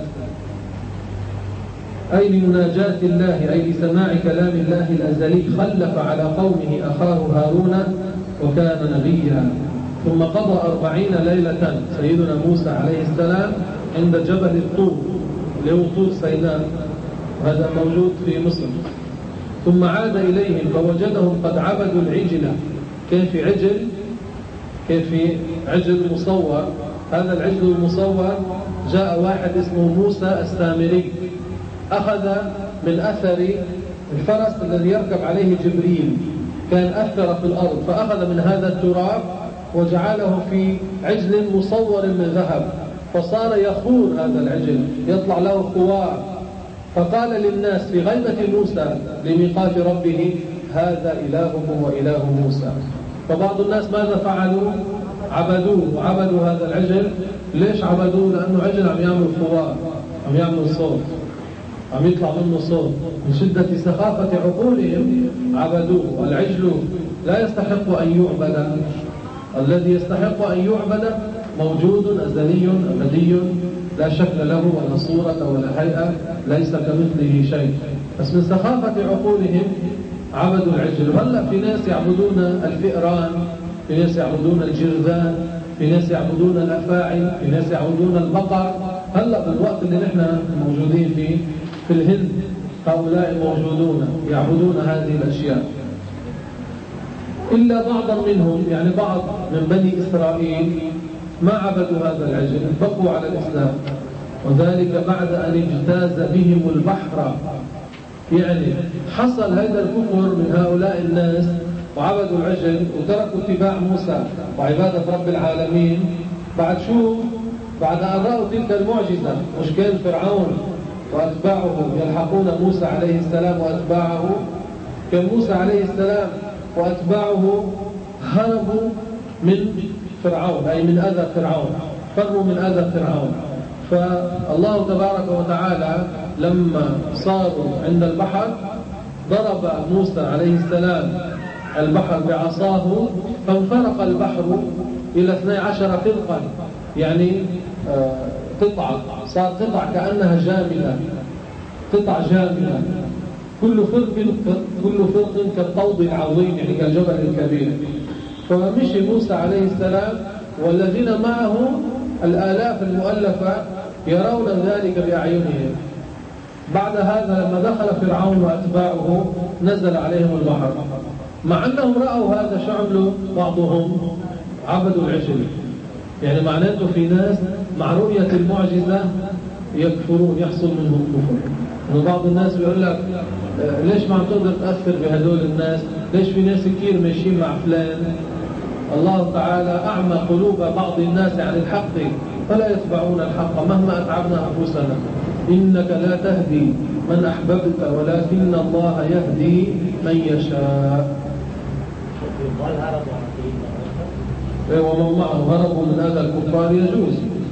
أي لمناجاة الله، أي لسماع كلام الله الأزلي، خلف على قومه أخاه هارون وكان نبيا. ثم قضى أربعين ليلة سيدنا موسى عليه السلام عند جبل الطور اللي هو طور سيناء، هذا موجود في مصر. ثم عاد إليهم فوجدهم قد عبدوا العجل. كيف عجل؟ كيف عجل مصور. هذا العجل المصور جاء واحد اسمه موسى السامري، أخذ من أثر الفرس الذي يركب عليه جبريل، كان أثر في الأرض، فأخذ من هذا التراب وجعله في عجل مصور من ذهب، فصار يخور هذا العجل، يطلع له خوار. فقال للناس في غيبة موسى لميقات ربه هذا إلهكم وإله موسى. فبعض الناس ماذا فعلوا؟ عبدوه وعبدوا هذا العجل. ليش عبدوه؟ لأنه عجل عم يعمل خوار، عم يعمل صوت، عم يطلع منه صوت. من شدة سخافة عقولهم عبدوه. والعجل لا يستحق أن يعبد، الذي يستحق أن يعبد موجود أزلي أبدي لا شكل له ولا صورة ولا هيئة، ليس كمثله شيء، بس من سخافة عقولهم عبدوا العجل. هلا في ناس يعبدون الفئران، في ناس يعبدون الجرذان، في ناس يعبدون الأفاعي، في ناس يعبدون البقر. هلا بالوقت اللي نحن موجودين فيه في الهند هؤلاء موجودون يعبدون هذه الأشياء. إلا بعضا منهم، يعني بعض من بني إسرائيل ما عبدوا هذا العجل، بقوا على الإسلام، وذلك بعد أن اجتاز بهم البحر. يعني حصل هذا الكفر من هؤلاء الناس وعبدوا العجل وتركوا اتباع موسى وعبادة رب العالمين. بعد شو؟ بعد أن رأوا تلك المعجزة، مش كان فرعون وأتباعه يلحقون موسى عليه السلام وأتباعه، كان موسى عليه السلام وأتباعه هربوا من فرعون، أي من أذى فرعون، فروا من أذى فرعون. فالله تبارك وتعالى لما صاروا عند البحر ضرب موسى عليه السلام البحر بعصاه، فانفرق البحر إلى اثني عشر فرقا، يعني قطعة، صار قطع كأنها جامدة، قطع جامدة، كل فرق كل فرق كالطود العظيم، يعني كالجبل الكبير. فمشي موسى عليه السلام والذين معه الآلاف المؤلفة يرون ذلك بأعينهم. بعد هذا لما دخل فرعون وأتباعه نزل عليهم البحر، مع أنهم رأوا هذا شعب بعضهم عبدوا العجل، يعني معناته في ناس مع رؤية المعجزة يكفرون، يحصل منهم كفر. وبعض الناس بيقول لك ليش ما عم تقدر تأثر بهدول الناس؟ ليش في ناس كثير ماشيين مع فلان؟ الله تعالى أعمى قلوب بعض الناس عن الحق فلا يتبعون الحق مهما أتعبنا أنفسنا. إنك لا تهدي من أحببت ولكن الله يهدي من يشاء. ومن معه هربوا من أذى الكفار يجوز،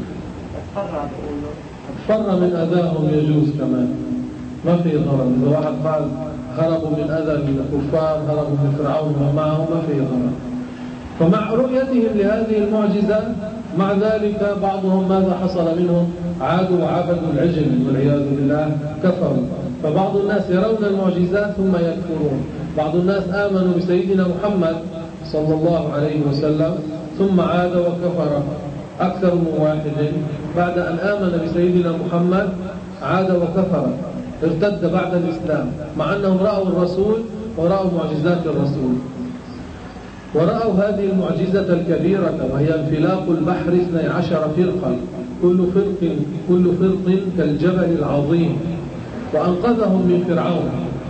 فر من أذاهم يجوز كمان، ما في ضرر. إذا واحد قال هربوا من أذى الكفار، هربوا من فرعون ومعه، ما في ضرر. فمع رؤيتهم لهذه المعجزة مع ذلك بعضهم ماذا حصل منهم؟ عادوا وعبدوا العجل والعياذ بالله، كفروا. فبعض الناس يرون المعجزات ثم يكفرون. بعض الناس آمنوا بسيدنا محمد صلى الله عليه وسلم ثم عاد وكفر، أكثر من واحد بعد أن آمن بسيدنا محمد عاد وكفر، ارتد بعد الإسلام، مع أنهم رأوا الرسول ورأوا معجزات الرسول، ورأوا هذه المعجزة الكبيرة وهي انفلاق البحر اثني عشر فرقا، كل فرق كل فرق كالجبل العظيم، وأنقذهم من فرعون.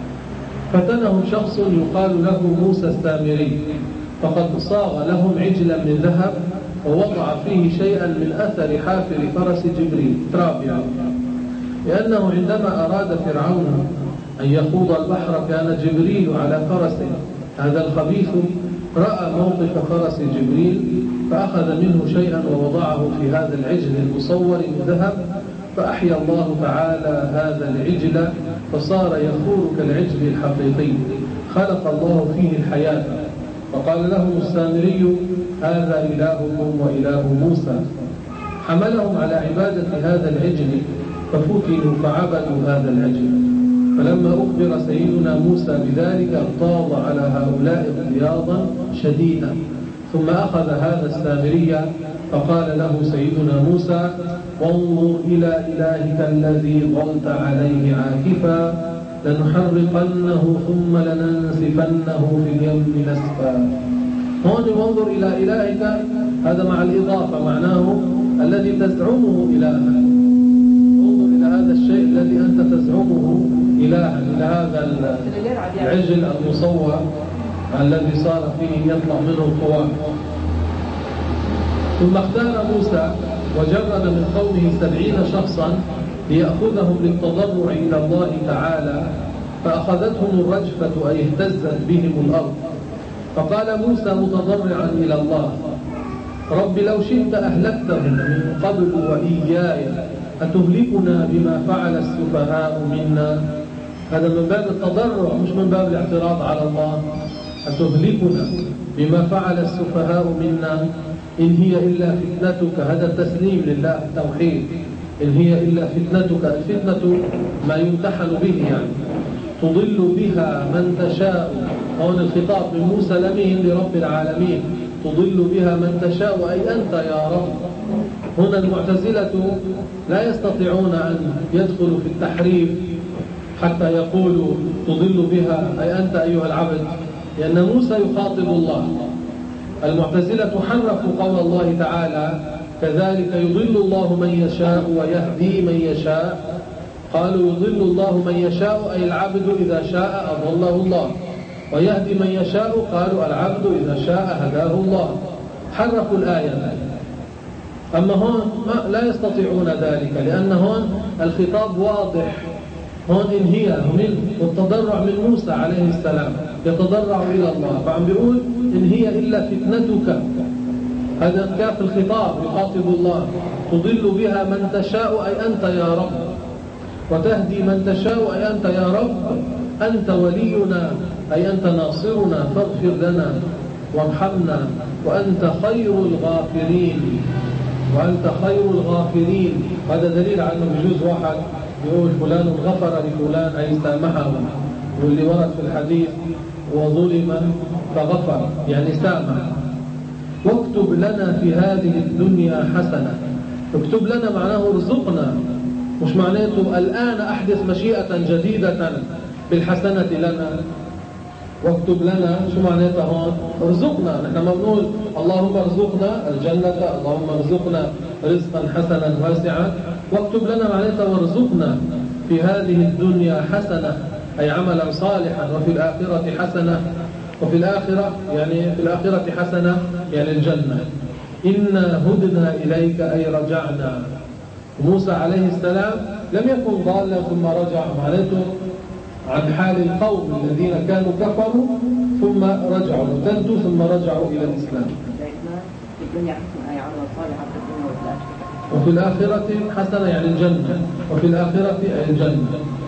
فتنهم شخص يقال له موسى السامري، فقد صاغ لهم عجلا من ذهب ووضع فيه شيئا من أثر حافر فرس جبريل، تراب يعني. لأنه عندما أراد فرعون أن يخوض البحر كان جبريل على فرسه، هذا الخبيث رأى موقف فرس جبريل فأخذ منه شيئا ووضعه في هذا العجل المصور من ذهب، فأحيا الله تعالى هذا العجل فصار يخور كالعجل الحقيقي، خلق الله فيه الحياة. فقال لهم السامري هذا إلهكم وإله موسى، حملهم على عبادة هذا العجل ففتنوا فعبدوا هذا العجل. فلما أخبر سيدنا موسى بذلك اغتاظ على هؤلاء اغتياظا شديدا، ثم أخذ هذا السامري فقال له سيدنا موسى وانظر إلى إلهك الذي ظلت عليه عاكفا لنحرقنه ثم لننسفنه في اليم نسفا. هون وانظر إلى إلهك هذا مع الإضافة معناه الذي تزعمه إلها، انظر إلى هذا الشيء الذي أنت تزعمه إلها، إلى هذا العجل المصور الذي صار فيه يطلع منه القوام. ثم اختار موسى وجرد من قومه سبعين شخصا ليأخذهم للتضرع إلى الله تعالى، فأخذتهم الرجفة أي اهتزت بهم الأرض. فقال موسى متضرعا إلى الله رب لو شئت أهلكتهم من قبل وإياي أتهلكنا بما فعل السفهاء منا. هذا من باب التضرع مش من باب الاعتراض على الله. أتهلكنا بما فعل السفهاء منا إن هي إلا فتنتك، هذا التسليم لله التوحيد، إن هي إلا فتنتك. الفتنة ما يمتحن به، يعني تضل بها من تشاء. هون الخطاب من موسى لمين لرب العالمين، تضل بها من تشاء أي أنت يا رب. هنا المعتزلة لا يستطيعون أن يدخلوا في التحريف حتى يقولوا تضل بها أي أنت أيها العبد، لأن موسى يخاطب الله. المعتزلة حرفوا قول الله تعالى كذلك يضل الله من يشاء ويهدي من يشاء. قالوا يضل الله من يشاء أي العبد إذا شاء أضله الله، ويهدي من يشاء قالوا العبد إذا شاء هداه الله. حرفوا الآية. أما هون ما لا يستطيعون ذلك، لأن هون الخطاب واضح. هون إن هي من والتضرع من موسى عليه السلام يتضرع إلى الله، فعم بيقول إن هي إلا فتنتك. هذا كاف الخطاب يخاطب الله. تضل بها من تشاء أي أنت يا رب، وتهدي من تشاء أي أنت يا رب، أنت ولينا أي أنت ناصرنا، فاغفر لنا وارحمنا وأنت خير الغافرين، وأنت خير الغافرين. هذا دليل على أنه بجوز واحد يقول فلان غفر لفلان أي سامحه، واللي ورد في الحديث وظلم فغفر يعني سامح. واكتب لنا في هذه الدنيا حسنة. اكتب لنا معناه ارزقنا، مش معناته الآن أحدث مشيئة جديدة بالحسنة لنا. واكتب لنا شو معناتها هون؟ ارزقنا. نحن ما بنقول اللهم ارزقنا الجنة، اللهم ارزقنا رزقا حسنا واسعا. واكتب لنا معناتها وارزقنا في هذه الدنيا حسنة أي عملا صالحا، وفي الآخرة حسنة، وفي الآخرة يعني في الآخرة حسنة يعني الجنة. إنا هدنا إليك أي رجعنا. موسى عليه السلام لم يكن ضالا ثم رجع، معناته عن حال القوم الذين كانوا كفروا ثم رجعوا، ارتدوا ثم رجعوا إلى الإسلام. في الدنيا حسنة أي عمل صالحا في الدنيا وفي الآخرة. وفي الآخرة حسنة يعني الجنة، وفي الآخرة أي الجنة.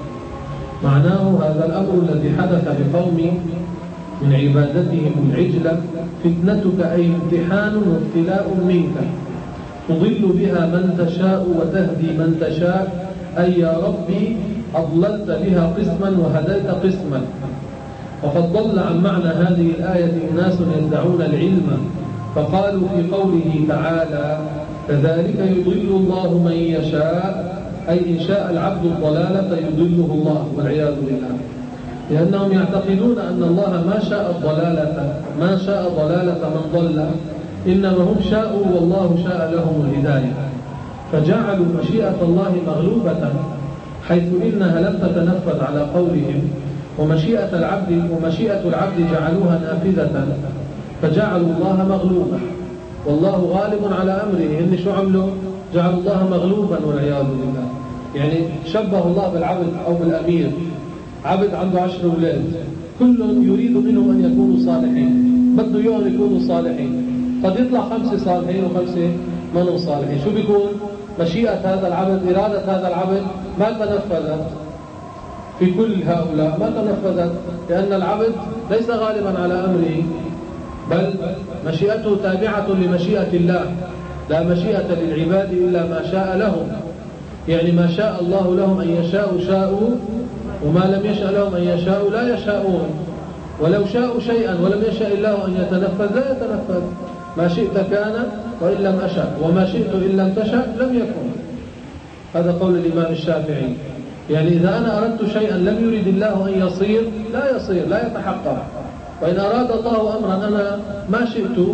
معناه هذا الأمر الذي حدث بقوم من عبادتهم العجلة فتنتك أي امتحان وابتلاء منك، تضل بها من تشاء وتهدي من تشاء، أي يا ربي أضللت بها قسما وهديت قسما. وقد ضل عن معنى هذه الآية أناس يدعون العلم، فقالوا في قوله تعالى كذلك يضل الله من يشاء، أي إن شاء العبد الضلالة يضله الله والعياذ بالله، لأنهم يعتقدون أن الله ما شاء الضلالة ما شاء ضلالة من ضل، إنما هم شاءوا والله شاء لهم الهداية، فجعلوا مشيئة الله مغلوبة حيث إنها لم تتنفذ على قولهم، ومشيئة العبد ومشيئة العبد جعلوها نافذة فجعلوا الله مغلوبا، والله غالب على أمره. إن شو عملوا؟ جعلوا الله مغلوبا والعياذ بالله. يعني شبه الله بالعبد أو بالأمير. عبد عنده عشر أولاد، كل يريد منهم أن يكونوا صالحين، بده إياهم يكونوا صالحين، قد يطلع خمسة صالحين وخمسة منهم صالحين. شو بيكون؟ مشيئة هذا العبد، إرادة هذا العبد ما تنفذت في كل هؤلاء، ما تنفذت، لأن العبد ليس غالبا على أمره، بل مشيئته تابعة لمشيئة الله، لا مشيئة للعباد إلا ما شاء لهم. يعني ما شاء الله لهم أن يشاءوا شاءوا، وما لم يشاء لهم أن يشاءوا لا يشاءون. ولو شاءوا شيئا ولم يشاء الله أن يتنفذ لا يتنفذ. ما شئت كان وإن لم أشأ، وما شئت إن لم تشأ لم يكن. هذا قول الإمام الشافعي. يعني إذا أنا أردت شيئا لم يرد الله أن يصير لا يصير، لا يتحقق. وإن أراد الله أمرا أنا ما شئت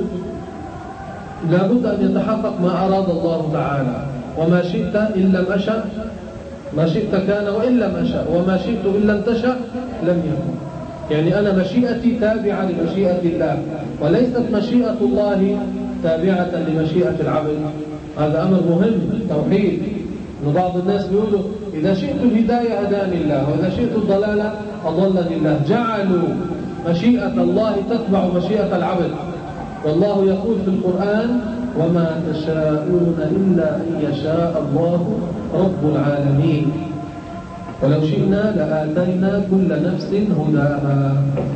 لابد أن يتحقق ما أراد الله تعالى. وما شئت إن لم أشأ، ما شئت كان وإن لم أشأ، وما شئت إن لم تشأ لم يكن. يعني أنا مشيئتي تابعة لمشيئة الله، وليست مشيئة الله تابعة لمشيئة العبد. هذا أمر مهم، توحيد. إن بعض الناس بيقولوا إذا شئت الهداية هداني الله، وإذا شئت الضلالة أضلني الله. جعلوا مشيئة الله تتبع مشيئة العبد، والله يقول في القرآن وما تشاءون إلا أن يشاء الله رب العالمين. ولو شئنا لآتينا كل نفس هداها،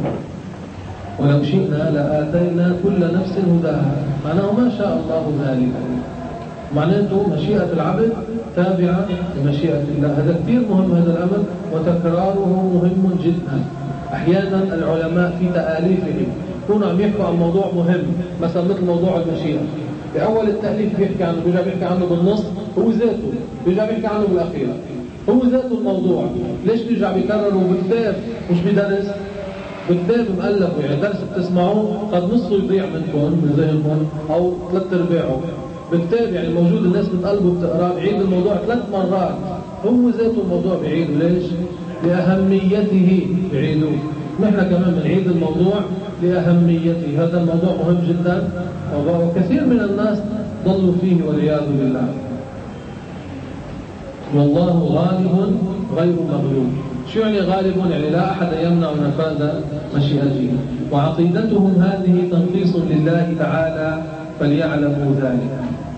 ولو شئنا لآتينا كل نفس هداها، معناه ما شاء الله ذلك. معناته مشيئة العبد تابعة لمشيئة الله. هذا كثير مهم هذا الأمر، وتكراره مهم جدا. أحيانا العلماء في تآليفهم يكونوا عم يحكوا عن موضوع مهم، مثلا مثل موضوع المشيئة. في أول التأليف بيحكي عنه، بيرجع بيحكي عنه بالنص هو ذاته، بيرجع بيحكي عنه بالأخير هو ذاته الموضوع. ليش بيرجع بيكرره بكتاب مش بدرس؟ بكتاب مؤلف، يعني درس بتسمعوه قد نصه يضيع منكم من ذهنكم أو ثلاث أرباعه. بكتاب يعني موجود الناس بتقلبه بتقراه، بعيد الموضوع ثلاث مرات، هو ذاته الموضوع بعيده. ليش؟ لأهميته بعيده. نحن كمان بنعيد الموضوع لأهميته. هذا الموضوع مهم جدا، وكثير من الناس ضلوا فيه والعياذ بالله. والله غالب غير مغلوب. شو يعني غالب؟ يعني لا أحد يمنع نفاذ مشيئته. وعقيدتهم هذه تنقيص لله تعالى فليعلموا ذلك.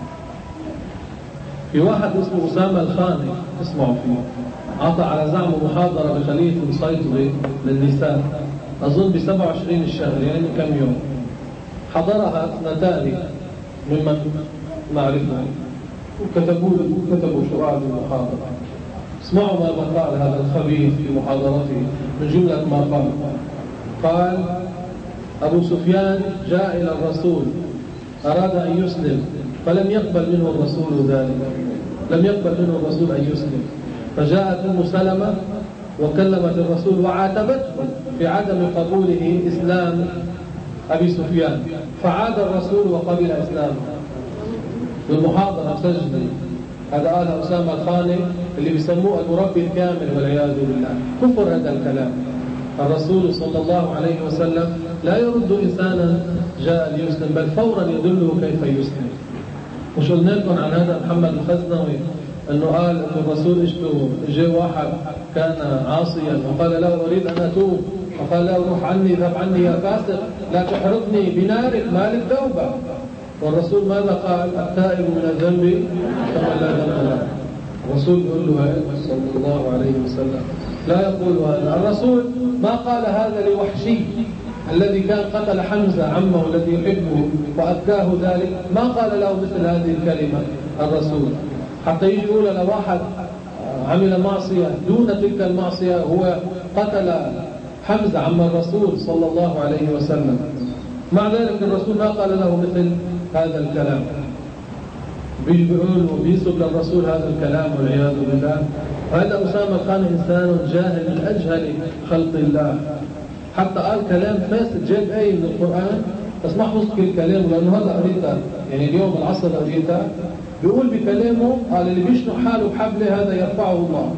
في واحد اسمه أسامة الخاني، اسمعوا فيه، عطى على زعمه محاضرة بخلية الصيدلي للنساء أظن ب سبعة وعشرين الشهر، يعني من كم يوم. حضرها اثنتان ممن نعرفه وكتبوا كتبوا شرائع المحاضرة. اسمعوا ماذا قال هذا الخبيث في محاضرته من جملة ما قال. قال: أبو سفيان جاء إلى الرسول أراد أن يسلم فلم يقبل منه الرسول ذلك، لم يقبل منه الرسول أن يسلم، فجاءت أم سلمة وكلمت الرسول وعاتبته في عدم قبوله إسلام أبي سفيان، فعاد الرسول وقبل إسلامه. بالمحاضرة مسجل هذا قال أسامة الخاني اللي بيسموه المربي الكامل والعياذ بالله. كفر هذا الكلام. الرسول صلى الله عليه وسلم لا يرد إنسانا جاء ليسلم، بل فورا يدله كيف يسلم. مش قلنا لكم عن هذا محمد الخزنوي أنه قال أن الرسول اجته جاء واحد كان عاصيا وقال له أريد أن أتوب، وقال له روح عني، ذهب عني يا فاسق، لا تحرقني بنارك، مالك توبة. والرسول ماذا قال؟ التائب من الذنب كما لا ذنب له. الرسول يقول له هذا صلى الله عليه وسلم، لا يقول هذا. الرسول ما قال هذا لوحشي الذي كان قتل حمزة عمه الذي يحبه وأبكاه ذلك، ما قال له مثل هذه الكلمة الرسول. حتى يجي يقول لواحد عمل معصية دون تلك المعصية هو قتل حمزة عم الرسول صلى الله عليه وسلم، مع ذلك الرسول ما قال له مثل هذا الكلام. بيجي بيقول وبيسب للرسول هذا الكلام والعياذ بالله. هذا أسامة كان إنسان جاهل من أجهل خلق الله، حتى قال كلام فاسد جاب أي من القرآن، بس ما حفظت كل كلامه لأنه هذا قريته، يعني اليوم العصر قريته، بيقول بكلامه قال اللي بيشنق حاله بحبله هذا يرفعه الله.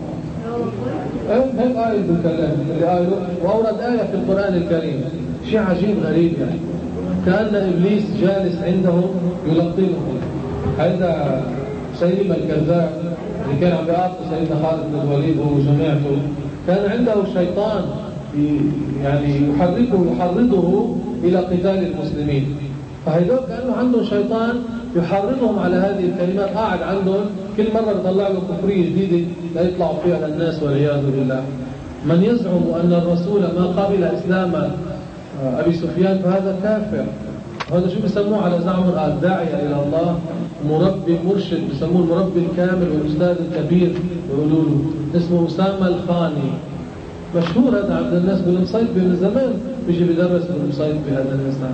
هيك قال بالكلام اللي قاله، وأورد آية في القرآن الكريم. شيء عجيب غريب، يعني كأن إبليس جالس عنده يلقنه. هذا سيلم الكذاب اللي كان عم بيعاقب سيدنا خالد بن الوليد وجماعته، كان عنده شيطان يعني يحركه يحرضه إلى قتال المسلمين، فهيدول كأنه عندهم شيطان يحرضهم على هذه الكلمات، قاعد عندهم كل مرة يطلع له كفرية جديدة لا يطلعوا فيها للناس والعياذ بالله. من يزعم أن الرسول ما قبل إسلام أبي سفيان فهذا كافر. هذا شو بيسموه على زعمه؟ الداعية إلى الله، مربي مرشد، بيسموه المربي الكامل والأستاذ الكبير، يقولوا له اسمه أسامة الخاني. مشهور هذا عند الناس بالمصيد من زمان، بيجي بيدرس بالمصيد بهذا الإنسان.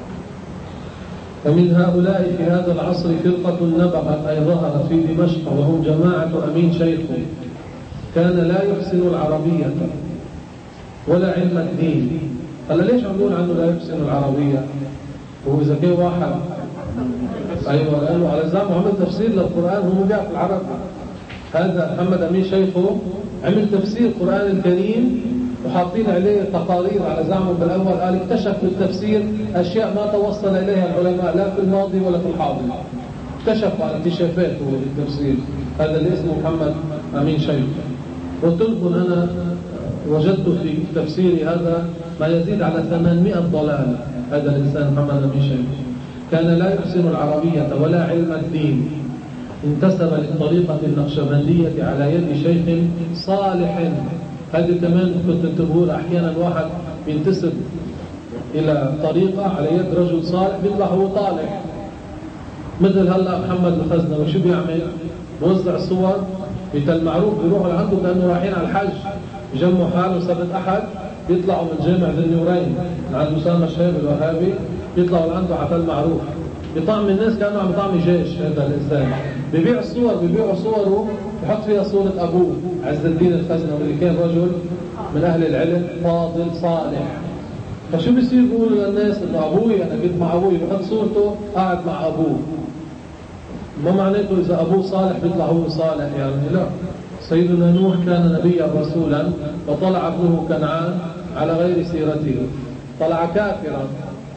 ومن هؤلاء في هذا العصر فرقة نبغت أي ظهرت في دمشق، وهم جماعة أمين شيخه، كان لا يحسن العربية ولا علم الدين. قال ليش عم نقول عنه لا يحسن العربية؟ هو إذا كان واحد أيوة قالوا على زعمه عمل تفسير للقرآن، هو مبيع في العرب. هذا محمد أمين شيخه عمل تفسير القرآن الكريم وحاطين عليه تقارير على زعمه بالأول، قال اكتشف في التفسير أشياء ما توصل إليها العلماء لا في الماضي ولا في الحاضر. اكتشف على اكتشافات هو في التفسير. هذا اللي اسمه محمد أمين شيخ. قلت لكم أنا وجدت في تفسيري هذا ما يزيد على ثمانمائة ضلال. هذا الإنسان محمد أمين شيخ كان لا يحسن العربية ولا علم الدين، انتسب للطريقة النقشبندية على يد شيخ صالح. هذه كمان كنت تقول أحيانا واحد بينتسب إلى طريقة على يد رجل صالح بيطلع هو طالح. مثل هلا محمد الخزنوي شو بيعمل؟ بوزع صور بتل معروف، بيروحوا لعنده كأنه رايحين على الحج، يجمعوا حالهم سبت أحد، بيطلعوا من جامع ذي النورين عند أسامة الشيخ الوهابي، بيطلعوا لعنده على تل معروف، بيطعم الناس كأنه عم يطعم جيش. هذا الإنسان بيبيع الصور، بيبيعوا صوره بيحط فيها صورة أبوه عز الدين الخزنوي اللي كان رجل من أهل العلم فاضل صالح. فشو بيصير بيقولوا للناس إنه أبوي أنا كنت مع أبوي، بيحط صورته قاعد مع أبوه. ما معناته إذا أبوه صالح بيطلع هو صالح يعني؟ لا. سيدنا نوح كان نبيا رسولا وطلع ابنه كنعان على غير سيرته، طلع كافرا.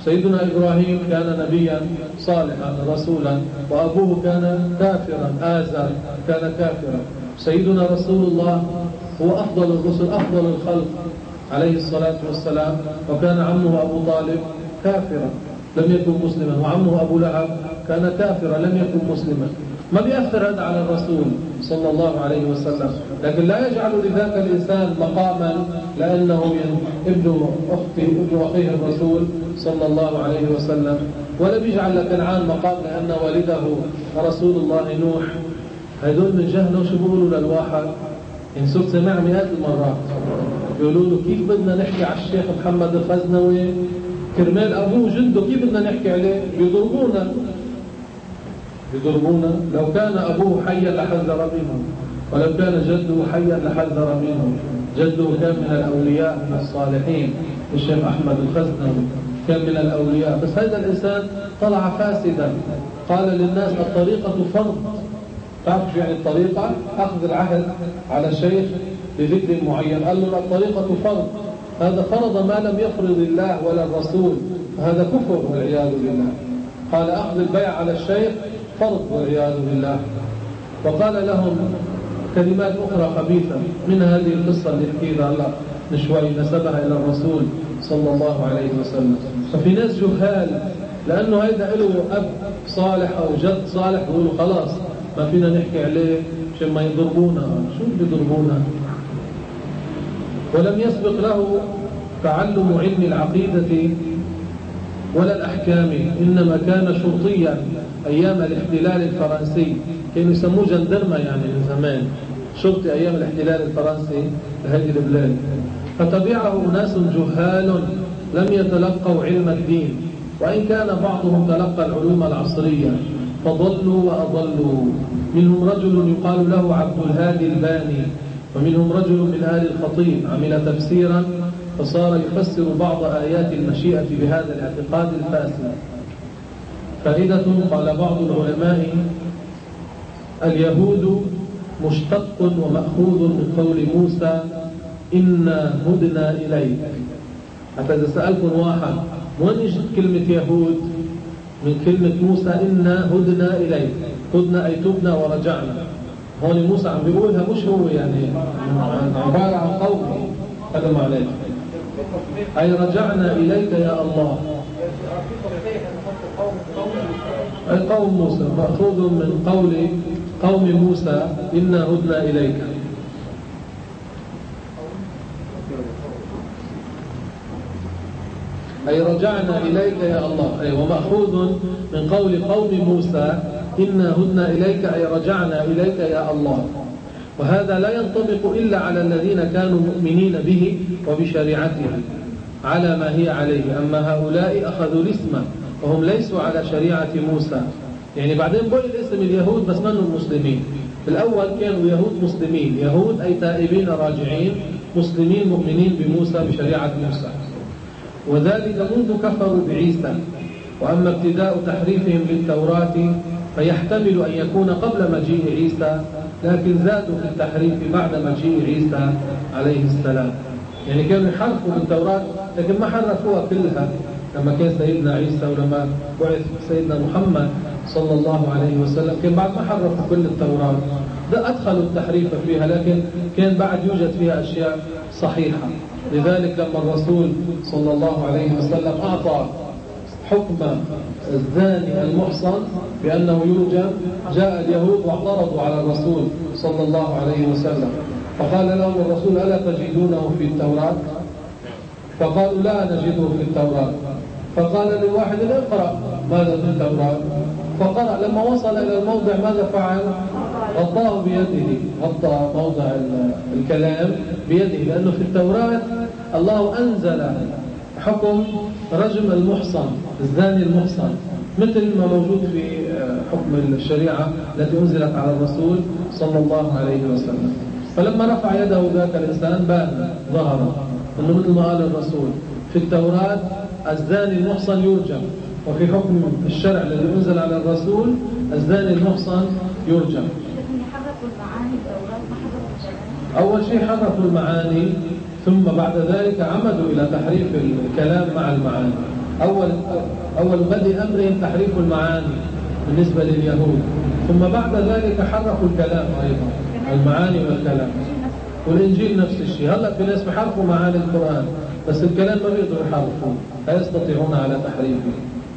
سيدنا إبراهيم كان نبيا صالحا رسولا، وأبوه كان كافرا آزر كان كافرا. سيدنا رسول الله هو أفضل الرسل أفضل الخلق عليه الصلاة والسلام، وكان عمه أبو طالب كافرا لم يكن مسلما، وعمه أبو لهب كان كافرا لم يكن مسلما. ما بيأثر هذا على الرسول صلى الله عليه وسلم، لكن لا يجعل لذاك الإنسان مقاما لأنه ابن أخته ابن أخيه الرسول صلى الله عليه وسلم، ولا بيجعل لكنعان مقام لأن والده رسول الله نوح. هدول من جهنم شو بيقولوا للواحد؟ إن صرت سمع مئات المرات بيقولوا له كيف بدنا نحكي على الشيخ محمد الخزنوي كرمال أبوه جده، كيف بدنا نحكي عليه؟ بيضربونا بيضربونا لو كان أبوه حيا لحذر منه، ولو كان جده حيا لحذر منه. جده كان من الأولياء من الصالحين، الشيخ أحمد الخزنوي كان من الأولياء، بس هذا الإنسان طلع فاسدا. قال للناس الطريقة فرض. تعرف شو يعني الطريقة؟ أخذ العهد على شيخ بذكر معين، قال له الطريقة فرض، هذا فرض ما لم يفرض الله ولا الرسول، هذا كفر والعياذ بالله. قال أخذ البيع على الشيخ فرض والعياذ بالله. وقال لهم كلمات أخرى خبيثة من هذه القصة اللي حكينا الله نشوي نسبها إلى الرسول صلى الله عليه وسلم. ففي ناس جهال لأنه هيدا له أب صالح أو جد صالح بيقولوا خلاص ما فينا نحكي عليه عشان ما يضربونا. شو بيضربونا؟ ولم يسبق له تعلم علم العقيدة ولا الأحكام، إنما كان شرطيا أيام الاحتلال الفرنسي، كانوا يسموه جندرما يعني من زمان، شرطي أيام الاحتلال الفرنسي لهذه البلاد. فتبعه ناس جهال لم يتلقوا علم الدين، وإن كان بعضهم تلقى العلوم العصرية فضلوا وأضلوا. منهم رجل يقال له عبد الهادي الباني، ومنهم رجل من آل الخطيب عمل تفسيرا فصار يفسر بعض آيات المشيئة بهذا الاعتقاد الفاسد. فائدة: قال بعض العلماء اليهود مشتق ومأخوذ من قول موسى إنا هدنا إليك. حتى إذا سألكم واحد وين يجد كلمة يهود؟ من كلمة موسى إنا هدنا إليك، هدنا أي تبنا ورجعنا. هون موسى عم بيقولها مش هو يعني عبارة عن قومه، هذا معناه أي رجعنا إليك يا الله، أي قوم موسى مأخوذ من قول قوم موسى إنا هدنا إليك. أي رجعنا إليك يا الله، أي ومأخوذ من قول قوم موسى إنا هدنا إليك أي رجعنا إليك يا الله. وهذا لا ينطبق إلا على الذين كانوا مؤمنين به وبشريعته على ما هي عليه، أما هؤلاء أخذوا الاسم وهم ليسوا على شريعة موسى. يعني بعدين بقول الاسم اليهود بس منهم مسلمين. في الأول كانوا يهود مسلمين، يهود أي تائبين راجعين، مسلمين مؤمنين بموسى بشريعة موسى، وذلك منذ كفروا بعيسى. وأما ابتداء تحريفهم للتوراة فيحتمل أن يكون قبل مجيء عيسى، لكن زادوا في التحريف بعد مجيء عيسى عليه السلام. يعني كانوا يحرفوا بالتوراة لكن ما حرفوها كلها لما كان سيدنا عيسى، ولما بعث سيدنا محمد صلى الله عليه وسلم كان بعد ما حرفوا كل التوراة، ده أدخلوا التحريف فيها، لكن كان بعد يوجد فيها أشياء صحيحة. لذلك لما الرسول صلى الله عليه وسلم أعطى حكم الزاني المحصن بأنه يرجم، جاء اليهود واعترضوا على الرسول صلى الله عليه وسلم، فقال لهم الرسول ألا تجدونه في التوراة؟ فقالوا لا نجده في التوراة. فقال للواحد اقرأ ماذا في التوراة، فقرأ. لما وصل إلى الموضع ماذا فعل؟ غطاه بيده، غطى موضع الكلام بيده، لأنه في التوراة الله أنزل حكم رجم المحصن الزاني المحصن مثل ما موجود في حكم الشريعة التي أنزلت على الرسول صلى الله عليه وسلم. فلما رفع يده ذاك الإنسان بان ظهر أنه مثل ما قال الرسول في التوراة الزاني المحصن يرجم، وفي حكم الشرع الذي أنزل على الرسول الزاني المحصن يرجم. أول شيء حرفوا المعاني، ثم بعد ذلك عمدوا إلى تحريف الكلام مع المعاني. أول أول بدء أمرهم تحريف المعاني بالنسبة لليهود، ثم بعد ذلك حرفوا الكلام أيضا، المعاني والكلام. والإنجيل نفس الشيء. هلا في ناس بحرفوا معاني القرآن بس الكلام ما بيقدروا يحرفوه، لا يستطيعون على تحريفه.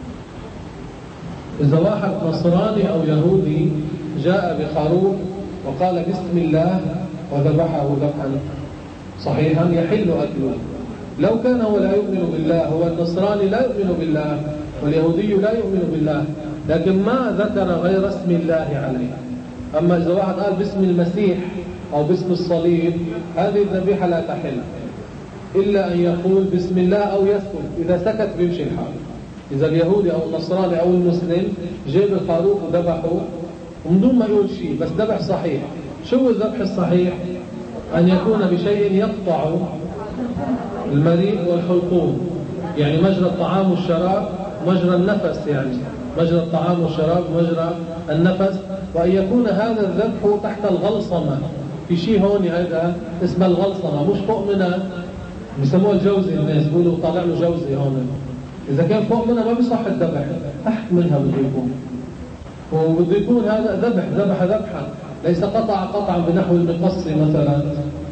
إذا واحد نصراني أو يهودي جاء بخروف وقال بسم الله وذبحه ذبحا صحيحا يحل أكله. لو كان هو لا يؤمن بالله، هو النصراني لا يؤمن بالله واليهودي لا يؤمن بالله، لكن ما ذكر غير اسم الله عليه. أما إذا واحد قال باسم المسيح أو باسم الصليب، هذه الذبيحة لا تحل إلا أن يقول بسم الله أو يسكت. إذا سكت بيمشي الحال. إذا اليهودي أو النصراني أو المسلم جاب الخروف وذبحه ومن دون ما يقول شيء بس ذبح صحيح. شو الذبح الصحيح؟ أن يكون بشيء يقطع المريء والحلقوم، يعني مجرى الطعام والشراب، مجرى النفس، يعني مجرى الطعام والشراب مجرى النفس. وأن يكون هذا الذبح تحت الغلصمة. في شيء هون هذا اسمه الغلصمة، مش فوق منها، بيسموها الجوزي، الناس بيقولوا طالع له جوزي هون. إذا كان فوق منها ما بيصح الذبح، تحت منها بده يكون، وبده يكون هذا ذبح ذبح ذبحا، ليس قطع قطعا بنحو المقص مثلا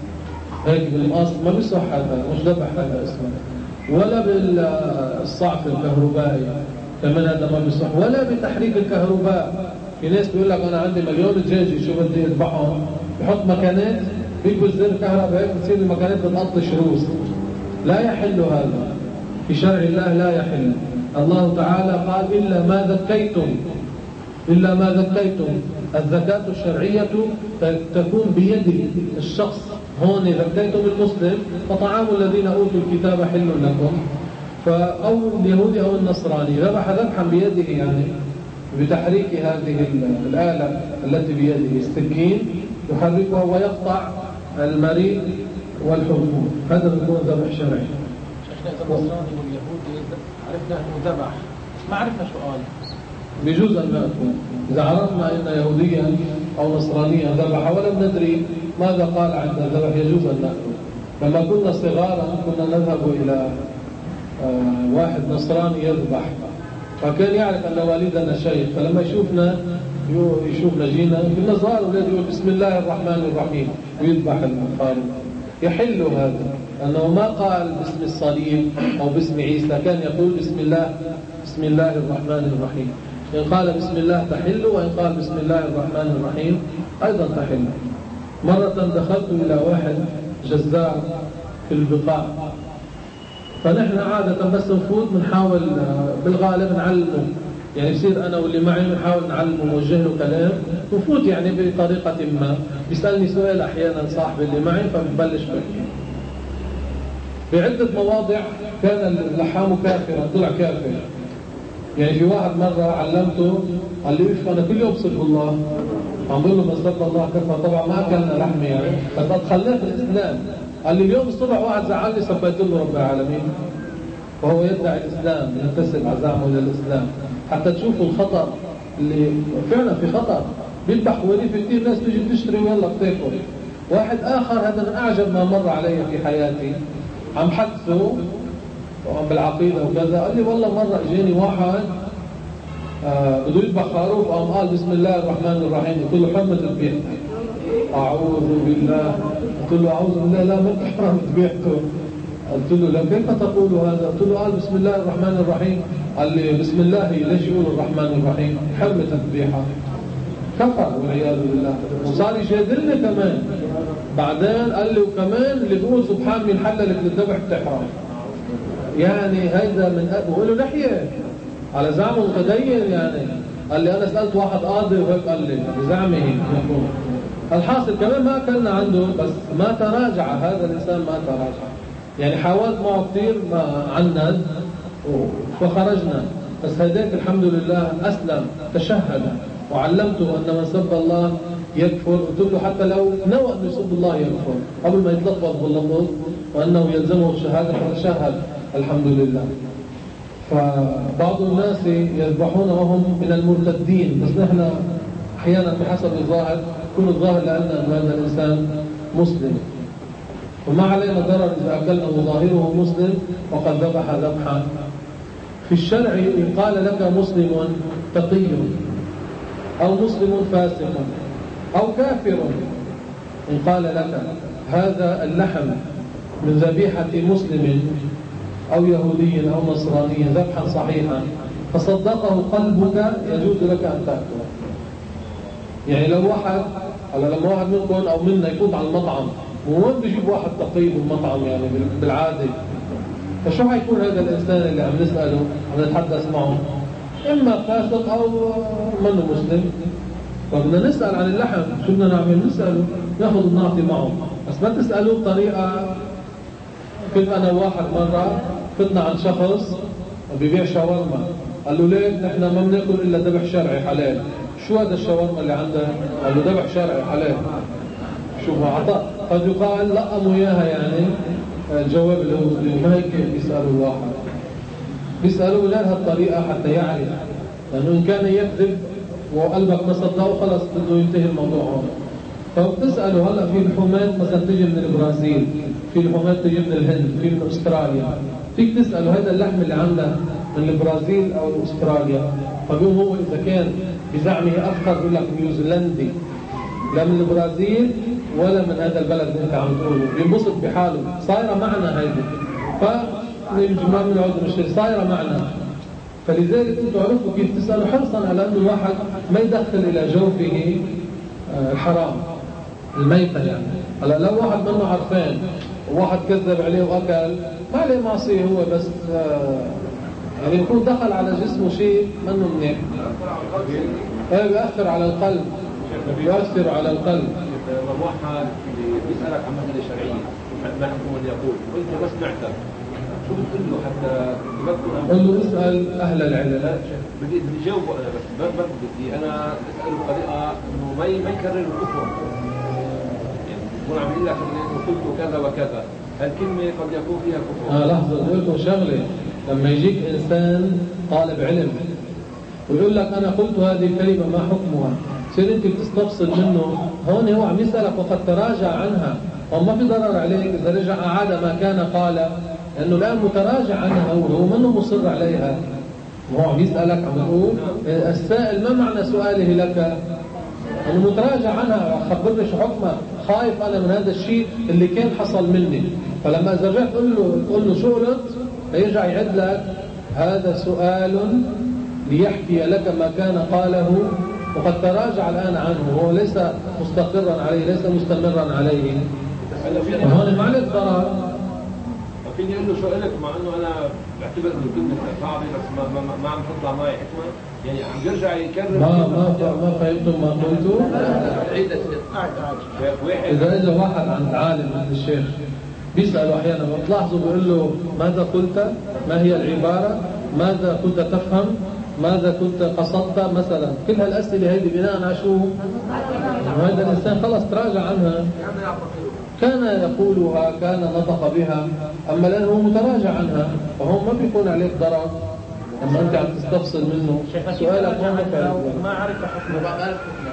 هيك بالمقص، ما بيصح هذا، مش ذبح هذا اسمه. ولا بالصعق الكهربائي كمان هذا ما بيصح، ولا بتحريك الكهرباء. في ناس بيقول لك أنا عندي مليون دجاجة شو بدي أذبحهم، بحط مكانات بيلبس زر كهرباء هيك بتصير المكانات بتقطش روس. لا يحل هذا في شرع الله، لا يحل. الله تعالى قال إلا ما ذكيتم، إلا ما ذكيتم. الزكاة الشرعية تكون بيد الشخص. هون ذكيتم المسلم فطعام الذين أوتوا الكتاب حل لكم. فأو اليهودي أو النصراني ذبح ذبحا بيده، يعني بتحريك هذه الآلة التي بيده، السكين يحركها ويقطع المريء والحلقوم، هذا بيكون ذبح شرعي. شيخنا إذا النصراني واليهودي عرفنا أنه ذبح، ما عرفنا شو قال. بيجوز أن نأكل إذا عرفنا أن يهوديا أو نصرانيا ذبح ولم ندري ماذا قال عند الذبح، يجوز أن نأكل. لما كنا صغارا كنا نذهب إلى آه واحد نصراني يذبح، فكان يعرف أن والدنا شيخ، فلما يشوفنا يشوفنا جينا كنا صغار ولاد يقول بسم الله الرحمن الرحيم ويذبح الخروف. يحل هذا أنه ما قال باسم الصليب أو باسم عيسى، كان يقول بسم الله بسم الله الرحمن الرحيم. إن قال بسم الله تحل، وإن قال بسم الله الرحمن الرحيم أيضا تحل. مرة دخلت إلى واحد جزار في البقاع، فنحن عادة بس نفوت بنحاول بالغالب نعلمه، يعني بصير أنا واللي معي بنحاول نعلمه نوجه له كلام، نفوت يعني بطريقة ما. بيسألني سؤال أحيانا صاحبي اللي معي فببلش بحكي. بعدة مواضع كان اللحام كافرا، طلع كافر. يعني في واحد مرة علمته قال لي إيش أنا كل يوم صدق الله، عم بقول له من صدق الله كفر. طبعا ما أكلنا لحمة يعني، بس أدخلناه في الإسلام. قال لي اليوم الصبح واحد زعلني سبيت له رب العالمين، وهو يدعي الإسلام، ينتسب عزامه إلى الإسلام. حتى تشوفوا الخطر اللي فعلا في خطر، بيذبح ولي في كثير ناس تيجي تشتري ويلا بتاكل. واحد آخر هذا من أعجب ما مر علي في حياتي، عم حدثه بالعقيدة وكذا، قال لي والله مرة اجاني واحد آه بده يذبح خروف، قام قال بسم الله الرحمن الرحيم، قلت له حرمة ذبيحته. أعوذ بالله، قلت له أعوذ بالله، لا ما تحرم ذبيحته. قلت له لا كيف تقول هذا؟ قلت له قال بسم الله الرحمن الرحيم. قال لي بسم الله ليش يقول الرحمن الرحيم؟ حرمة الذبيحة. كفر والعياذ بالله، وصار يجادلني كمان. بعدين قال لي وكمان اللي بيقول سبحان من حللك للذبح بتحرم. يعني هيدا من أب وله لحية على زعمه متدين يعني. قال لي أنا سألت واحد قاضي وهيك قال لي بزعمه. الحاصل كمان ما أكلنا عنده، بس ما تراجع هذا الإنسان، ما تراجع. يعني حاولت معه كثير ما عند فخرجنا، بس هداك الحمد لله أسلم، تشهد، وعلمته أن من سب الله يكفر. قلت له حتى لو نوى أن يسب الله يكفر قبل ما يتلفظ باللفظ، وأنه يلزمه الشهادة فتشهد الحمد لله. فبعض الناس يذبحون وهم من المرتدين، بس نحن أحيانا بحسب الظاهر يكون الظاهر لأن هذا الإنسان مسلم، وما علينا ضرر إذا أكلنا وظاهره مسلم وقد ذبح ذبحا في الشرع يقال لك مسلم تقي أو مسلم فاسق أو كافر. إن قال لك هذا اللحم من ذبيحة مسلم أو يهودي أو نصراني ذبحا صحيحا فصدقه قلبك يجوز لك أن تأكله. يعني لو واحد على لما واحد منكم أو منا يفوت على المطعم وين بيجيب واحد تقي بالمطعم يعني بالعادة، فشو حيكون هذا الإنسان اللي عم نسأله عم نتحدث معه؟ إما فاسق أو منه مسلم. فبدنا نسأل عن اللحم، شو بدنا نعمل؟ نسأله، ناخذ ونعطي معه، بس ما تسألوه بطريقة. كنت أنا واحد مرة فتنا عن شخص بيبيع شاورما، قال له ليه نحن ما بناكل إلا ذبح شرعي حلال. شو هذا الشاورما اللي عنده؟ قال له ذبح شرعي حلال. شوف عطاء قد يقال لقموا إياها يعني الجواب اللي هو ما هيك بيسألوا الواحد، بيسألوا بهذه الطريقة حتى يعرف، لأنه إن كان يكذب وقلبك ما صدقه خلص بده ينتهي الموضوع هون. فبتسأله هلا في لحومات مثلا تجي من البرازيل، في لحومات تجي من الهند، في من أستراليا، فيك تسأله هذا اللحم اللي عنده من البرازيل أو أستراليا، فبيقوم هو إذا كان بزعمه أفخر بيقول لك نيوزيلندي، لا من البرازيل ولا من هذا البلد اللي انت عم تقوله، بينبسط بحاله. صايره معنا هيدي، فالجماعه من العود مش صايره معنا. فلذلك انتم عرفتوا كيف تسالوا حرصا على انه الواحد ما يدخل الى جوفه الحرام الميتة. يعني هلا لو واحد منه عرفان وواحد كذب عليه واكل ما عليه معصيه هو، بس يعني يكون دخل على جسمه شيء منه منيح. ايه بيأثر على القلب، بيؤثر على القلب. لما واحد بيسألك عن مسألة شرعية ما حكم اللي يقول وانت بس معتب، شو بتقول له حتى تمكن؟ قل له اسأل أهل العلم. بدي بدي جاوبه أنا، بس ما بدي أنا أسأله بطريقة إنه ما ما يكرر الكفر. يعني يكون عم يقول لك إنه قلت كذا وكذا، هالكلمة قد يكون فيها كفر. آه لحظة، بقول لكم شغلة. لما يجيك إنسان طالب علم ويقول لك أنا قلت هذه الكلمة ما حكمها، تصير أنت بتستفصل منه. هون هو عم يسألك وقد تراجع عنها، وما في ضرر عليك إذا رجع أعاد ما كان قال، لأنه الآن متراجع عنها وهو منه مصر عليها. وهو عم يسألك عم يقول السائل ما معنى سؤاله لك؟ أنه متراجع عنها، خبرني شو حكمها، خايف أنا من هذا الشيء اللي كان حصل مني. فلما إذا رجعت تقول له تقول له شو قلت، فيرجع يعد لك هذا سؤال ليحكي لك ما كان قاله وقد تراجع الآن عنه، وهو ليس مستقرا عليه، ليس مستمرا عليه. هون ما عليك ضرر. فيني اقول له شو قلت، مع انه انا بعتبر انه كلمه صعبه، بس ما ما, ما عم تطلع معي حكمه، يعني عم يرجع يكرر. ما ما ما فهمتم ما قلتوا؟ عيد قاعد قاعد اذا اجى واحد عند عالم عند الشيخ بيسأله احيانا بتلاحظوا بيقول له ماذا قلت؟ ما هي العباره؟ ماذا كنت تفهم؟ ماذا كنت قصدت مثلا؟ كل هالاسئله هذه بناء على شو؟ وهذا الانسان خلص تراجع عنها، كان يقولها، كان نطق بها، اما الان هو متراجع عنها، فهو ما بيكون عليك ضرر لما انت عم تستفصل منه. سؤالك ما عرف حكمه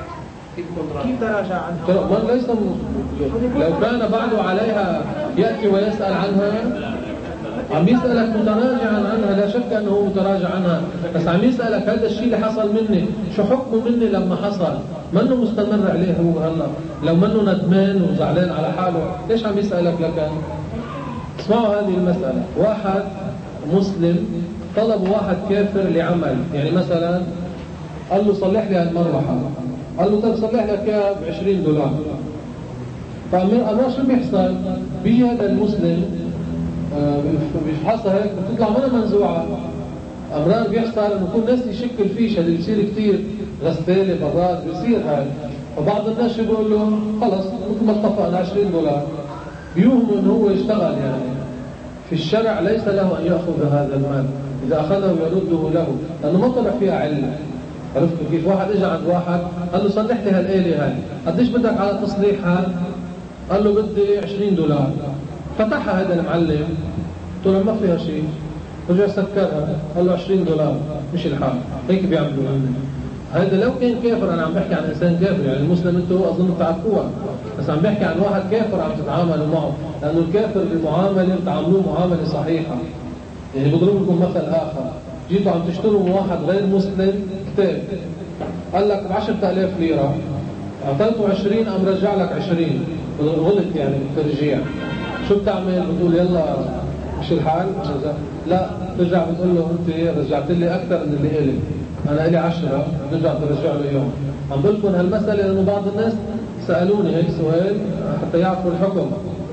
كيف تراجع عنها؟ من ليس لو كان بعده عليها ياتي ويسال عنها، عم يسألك متراجعا عنها، لا شك أنه متراجع عنها، بس عم يسألك هذا الشيء اللي حصل مني شو حكمه مني لما حصل، منه مستمر عليه هو هلا، لو منه ندمان وزعلان على حاله ليش عم يسألك لك؟ اسمعوا هذه المسألة. واحد مسلم طلب واحد كافر لعمل، يعني مثلا قال له صلح لي هالمروحة، قال له طيب صلح لك اياها ب عشرين دولار. فأمر شو بيحصل؟ بهذا المسلم بيفحصها هيك بتطلع منها منزوعة. أمرار بيحصل إنه كل الناس يشكل فيه، اللي بيصير كثير غسالة براد بيصير هاي، فبعض الناس بيقول له خلص مثل ما اتفقنا عشرين دولار، بيوهموا إنه هو يشتغل. يعني في الشرع ليس له أن يأخذ هذا المال، إذا أخذه يرده له، لأنه ما طلع فيها علة. عرفت كيف؟ واحد إجا عند واحد قال له صلح لي هالآلة هاي، قديش بدك على تصليحها؟ قال له بدي عشرين دولار. فتحها هذا المعلم طلع ما فيها شيء، رجع سكرها قال له عشرين دولار، مش الحال. هيك بيعملوا. هذا لو كان كافر، انا عم بحكي عن انسان كافر، يعني المسلم انتوا اظن بتعرفوها، بس عم بحكي عن واحد كافر عم تتعاملوا معه، لانه الكافر بالمعامله بتعاملوه معامله صحيحه. يعني بضرب لكم مثل اخر، جيتوا عم تشتروا من واحد غير مسلم كتاب، قال لك ب عشرة آلاف ليرة، اعطيته عشرين قام رجع لك عشرين، غلط يعني بالترجيع، شو بتعمل؟ بتقول يلا مش الحال؟ لا، ترجع بتقول له انت رجعت لي اكثر من اللي الي، انا الي عشرة، بترجع ترجع له اياهم. عم بقول لكم هالمساله لانه بعض الناس سالوني هيك سؤال حتى يعرفوا الحكم.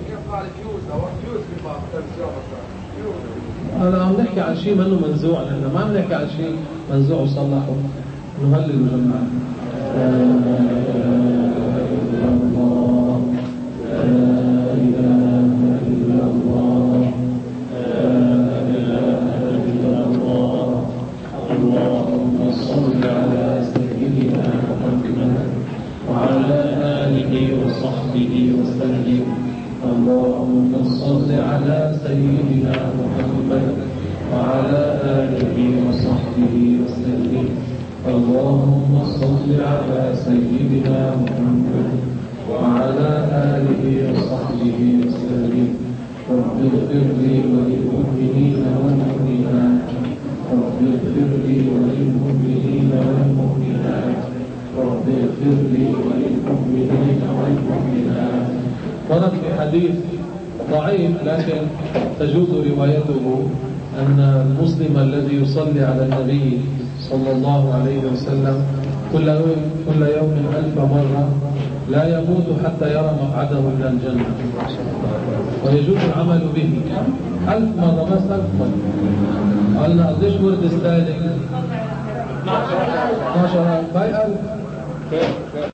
انا عم نحكي عن شيء منه منزوع، لانه ما عم نحكي عن شيء منزوع وصلحه. نهلل وجماعه. اللهم صل على سيدنا محمد وعلى آله وصحبه وسلم. اللهم صل على سيدنا محمد وعلى آله وصحبه وسلم. اللهم صل على سيدنا محمد وعلى آله وصحبه وسلم. رب اغفر لي وللمؤمنين والمؤمنات. رب اغفر لي وللمؤمنين والمؤمنات. رب اغفر لي وللمؤمنين والمؤمنات. ورد في حديث ضعيف لكن تجوز روايته أن المسلم الذي يصلي على النبي صلى الله عليه وسلم كل يوم كل يوم ألف مرة لا يموت حتى يرى مقعده من الجنة، ويجوز العمل به ألف مرة. بس ألف مرة قلنا قديش ورد استهلك؟ اثناشر باي ألف.